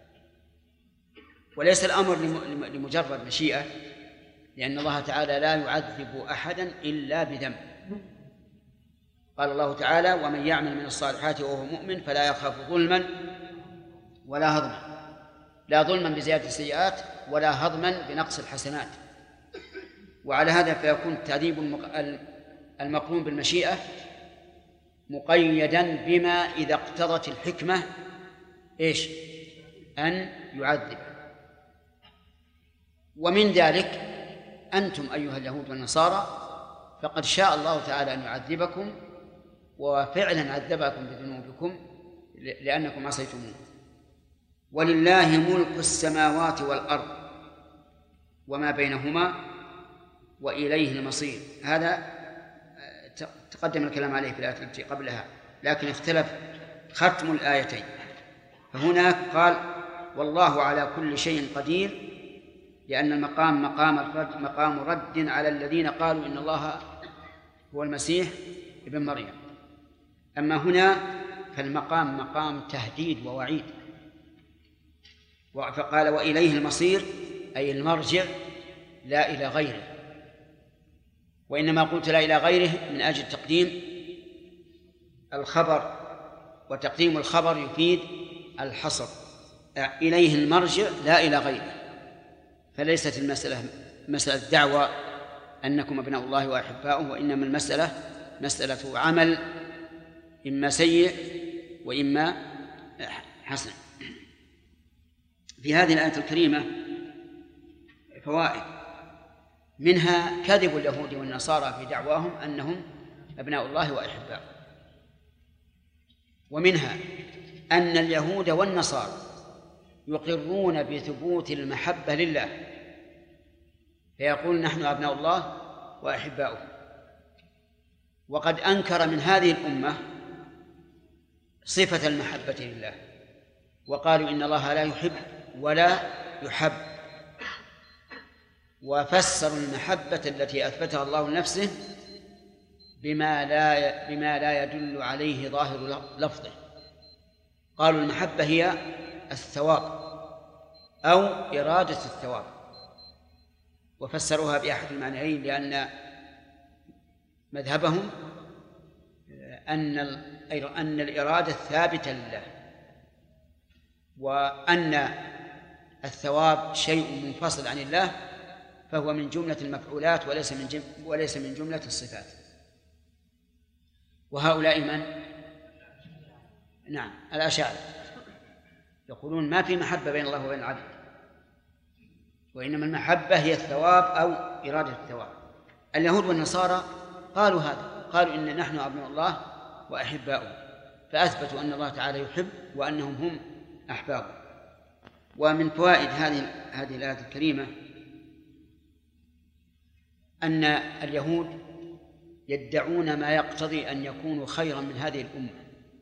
وليس الأمر لمجرد مشيئة، لأن الله تعالى لا يعذب أحدا إلا بذنب. قال الله تعالى: ومن يعمل من الصالحات وهو مؤمن فلا يخاف ظلما ولا هضما، لا ظلما بزيادة السيئات ولا هضما بنقص الحسنات. وعلى هذا فيكون التعذيب المقرون بالمشيئة مقيدا بما إذا اقتضت الحكمة أن يعذب. ومن ذلك أنتم أيها اليهود والنصارى، فقد شاء الله تعالى أن يعذبكم، وفعلا عذبكم بذنوبكم لأنكم عصيتموه. ولله ملك السماوات والأرض وما بينهما وإليه المصير. هذا تقدم الكلام عليه في الآية التي قبلها، لكن اختلف ختم الآيتين. فهناك قال: والله على كل شيء قدير، لأن المقام مقام رد على الذين قالوا إن الله هو المسيح ابن مريم. أما هنا فالمقام مقام تهديد ووعيد، فقال: وإليه المصير، أي المرجع لا إلى غيره. وإنما قلت لا إلى غيره من أجل تقديم الخبر، وتقديم الخبر يفيد الحصر. إليه المرجع لا إلى غيره، فليست المسألة مسألة دعوة أنكم أبناء الله وأحباؤه، وإنما المسألة مسألة عمل، إما سيء وإما حسن. في هذه الآية الكريمة فوائد، منها كذب اليهود والنصارى في دعواهم أنهم أبناء الله وأحباؤه، ومنها أن اليهود والنصارى يقرون بثبوت المحبة لله، فيقول: نحن أبناء الله وأحباؤه. وقد أنكر من هذه الأمة صفة المحبة لله، وقالوا إن الله لا يحب ولا يحب، وفسروا المحبة التي أثبتها الله لنفسه بما لا يدل عليه ظاهر لفظه. قالوا المحبة هي الثواب أو إرادة الثواب، وفسروها بأحد المعنيين، لأن مذهبهم أن الإرادة ثابتة لله، وأن الثواب شيء منفصل عن الله، فهو من جملة المفعولات وليس من جملة الصفات. وهؤلاء من؟ نعم، الأشاعرة يقولون ما في محبة بين الله وبين العبد، وإنما المحبة هي الثواب أو إرادة الثواب. اليهود والنصارى قالوا هذا، قالوا إن نحن أبناء الله وأحباؤه، فأثبتوا أن الله تعالى يحب وأنهم هم أحبابه. ومن فوائد هذه الآية الكريمة أن اليهود يدعون ما يقتضي أن يكونوا خيرا من هذه الأمة.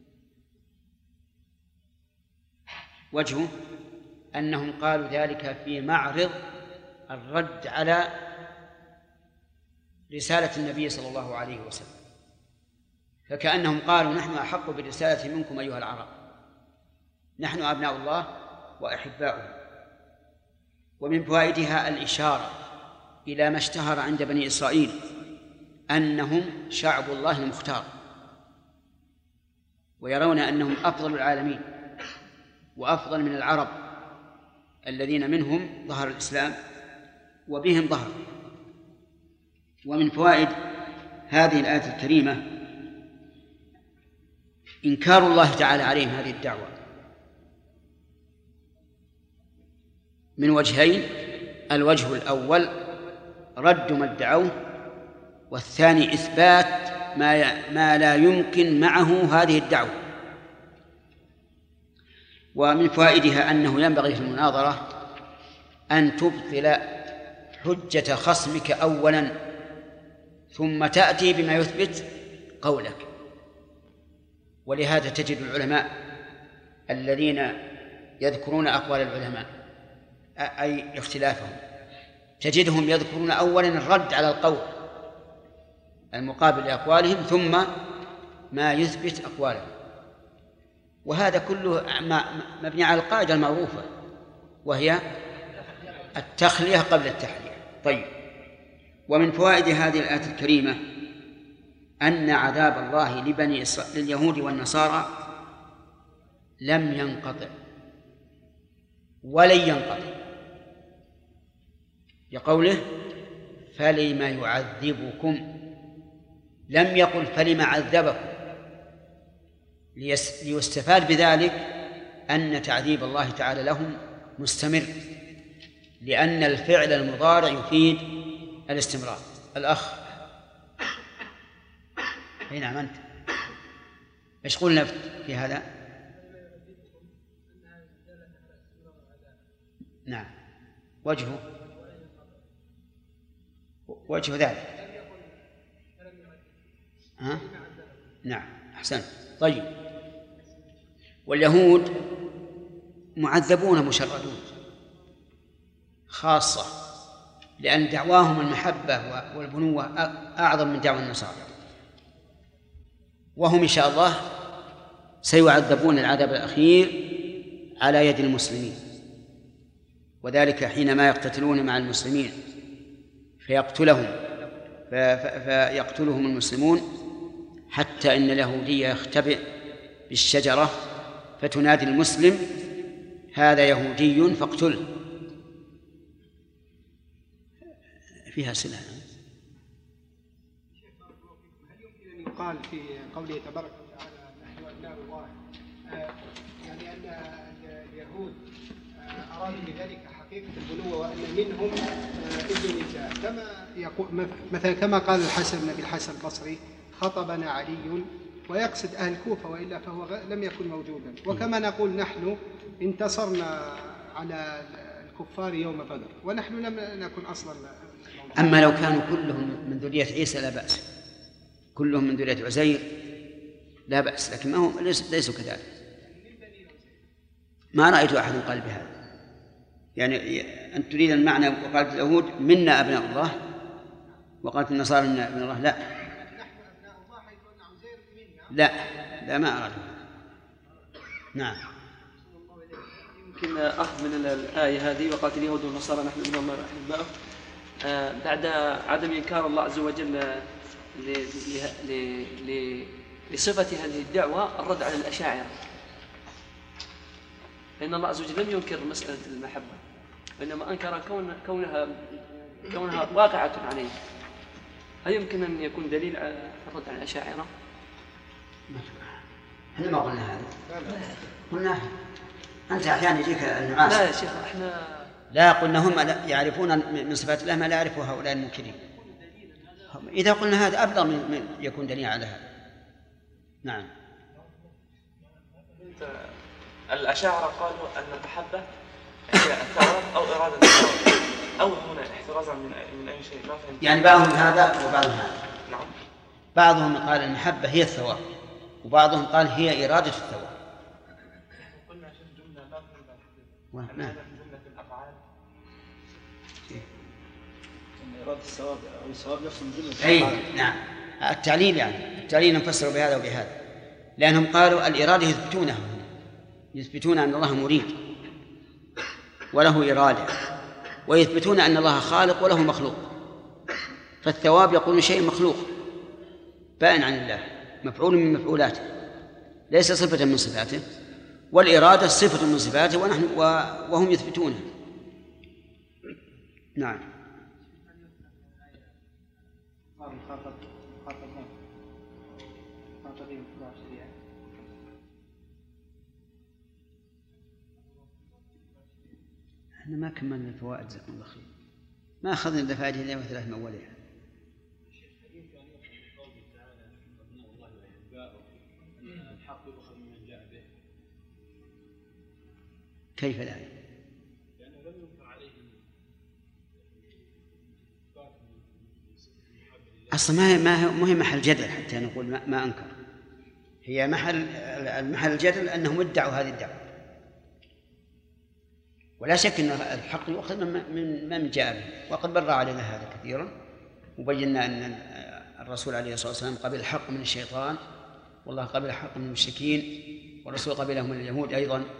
وجهه أنهم قالوا ذلك في معرض الرد على رسالة النبي صلى الله عليه وسلم، فكأنهم قالوا: نحن أحق بالرسالة منكم أيها العرب، نحن أبناء الله وأحباؤه. ومن فوائدها الإشارة إلى ما اشتهر عند بني إسرائيل أنهم شعب الله المختار، ويرون أنهم أفضل العالمين وأفضل من العرب الذين منهم ظهر الإسلام وبهم ظهر. ومن فوائد هذه الآية الكريمة إنكار الله تعالى عليهم هذه الدعوة من وجهين: الوجه الأول رد ما ادعوه، والثاني إثبات ما لا يمكن معه هذه الدعوة. ومن فوائدها أنه ينبغي في المناظرة أن تبطل حجة خصمك أولا ثم تأتي بما يثبت قولك. ولهذا تجد العلماء الذين يذكرون أقوال العلماء أي اختلافهم، تجدهم يذكرون أولا الرد على القول المقابل لأقوالهم ثم ما يثبت أقوالهم، وهذا كله مبني على القاعدة المعروفة وهي التخلية قبل التحلية. طيب، ومن فوائد هذه الآية الكريمة أن عذاب الله لليهود والنصارى لم ينقطع ولن ينقطع، لقوله فلم يعذبكم، لم يقل فلم عذبكم، ليستفاد بذلك أن تعذيب الله تعالى لهم مستمر، لأن الفعل المضارع يفيد الاستمرار. الأخ أي نعم أنت إيش قلنا في هذا؟ نعم وجه ذلك نعم أحسن. طيب، واليهود معذبون مشردون خاصة، لأن دعواهم المحبة والبنوة أعظم من دعوى النصارى، وهم إن شاء الله سيعذبون العذاب الأخير على يد المسلمين، وذلك حينما يقتتلون مع المسلمين فيقتلهم المسلمون، حتى إن اليهودي يختبئ بالشجرة فتنادي المسلم هذا يهودي فاقتله. فيها سنة. هل يمكن أن يقال في قوله تبارك وتعالى نحن أبناء الله يعني أن اليهود أرادوا بذلك حقيقة البنوة وأن منهم ابن نساء، كما يقول مثلا كما قال الحسن بن الحسن البصري خطبنا علي، ويقصد أهل الكوفة وإلا فهو لم يكن موجودا. وكما نقول نحن انتصرنا على الكفار يوم بدر ونحن لم نكن أصلا. أما لو كانوا كلهم من ذرية عيسى لا بأس، كلهم من ذرية عزير لا بأس، لكن ما هم ليسوا كذلك. ما رأيت أحد قال بهذا، يعني أن تريد المعنى وقالت اليهود منا أبناء الله وقالت النصارى منا أبناء الله، لا ما أراد. نعم. يمكن أخذ من الآية هذه وقالت اليهود والنصارى نحن أبناء الله وأحباؤه بعد عدم إنكار الله عز وجل لصفة هذه الدعوة الرد على الأشاعرة، لأن الله عز وجل لم ينكر مسألة المحبة، وإنما أنكر كونها واقعة عليه. هل يمكن أن يكون دليل على الرد على الأشاعرة؟ احنا ما قلنا هذا، قلنا أنت أحيانا يجيك النعاس. لا يا شيخ، احنا لا قلنا هم يعرفون من صفات الله ما لا يعرفه هؤلاء المنكرين. إذا قلنا هذا أبلغ من يكون دليل على هذا. نعم. الأشاعرة قالوا أن المحبة هي الثواب أو إرادة الثواب، أو هنا احترازا من أي شيء، ما فهمت. يعني بعضهم هذا وبعضهم هذا. نعم. بعضهم قال المحبة هي الثواب، وبعضهم قال هي إرادة الثواب. قلنا في الجملة ما فهمت. أن هذا في جملة الأفعال. إرادة الثواب أو الثواب نفسه من جملة الأفعال. أي نعم. التعليل يعني التعليل نفسر بهذا وبهذا، لأنهم قالوا الإرادة يثبتونها يثبتون أن الله مريد وله إرادة، ويثبتون أن الله خالق وله مخلوق. فالثواب يقول شيء مخلوق بائن عن الله، مفعول من مفعولاته، ليس صفة من صفاته، والإرادة صفة من صفاته وهم يثبتونها. نعم. احنا ما كملنا الفوائد، جزاكم الله خير، ما أخذنا إلا فائدة وثلاث من أولها. كيف لا؟ أصلا ما هي محل جدل حتى نقول ما أنكر، هي محل الجدل أنهم ادعوا هذه الدعوة، ولا شك أن الحق يؤخذ من جاء به، وقد بر علينا هذا كثيرا، وبينا أن الرسول عليه الصلاة والسلام قبل الحق من الشيطان، والله قبل الحق من المشركين، والرسول قبله من اليهود أيضا.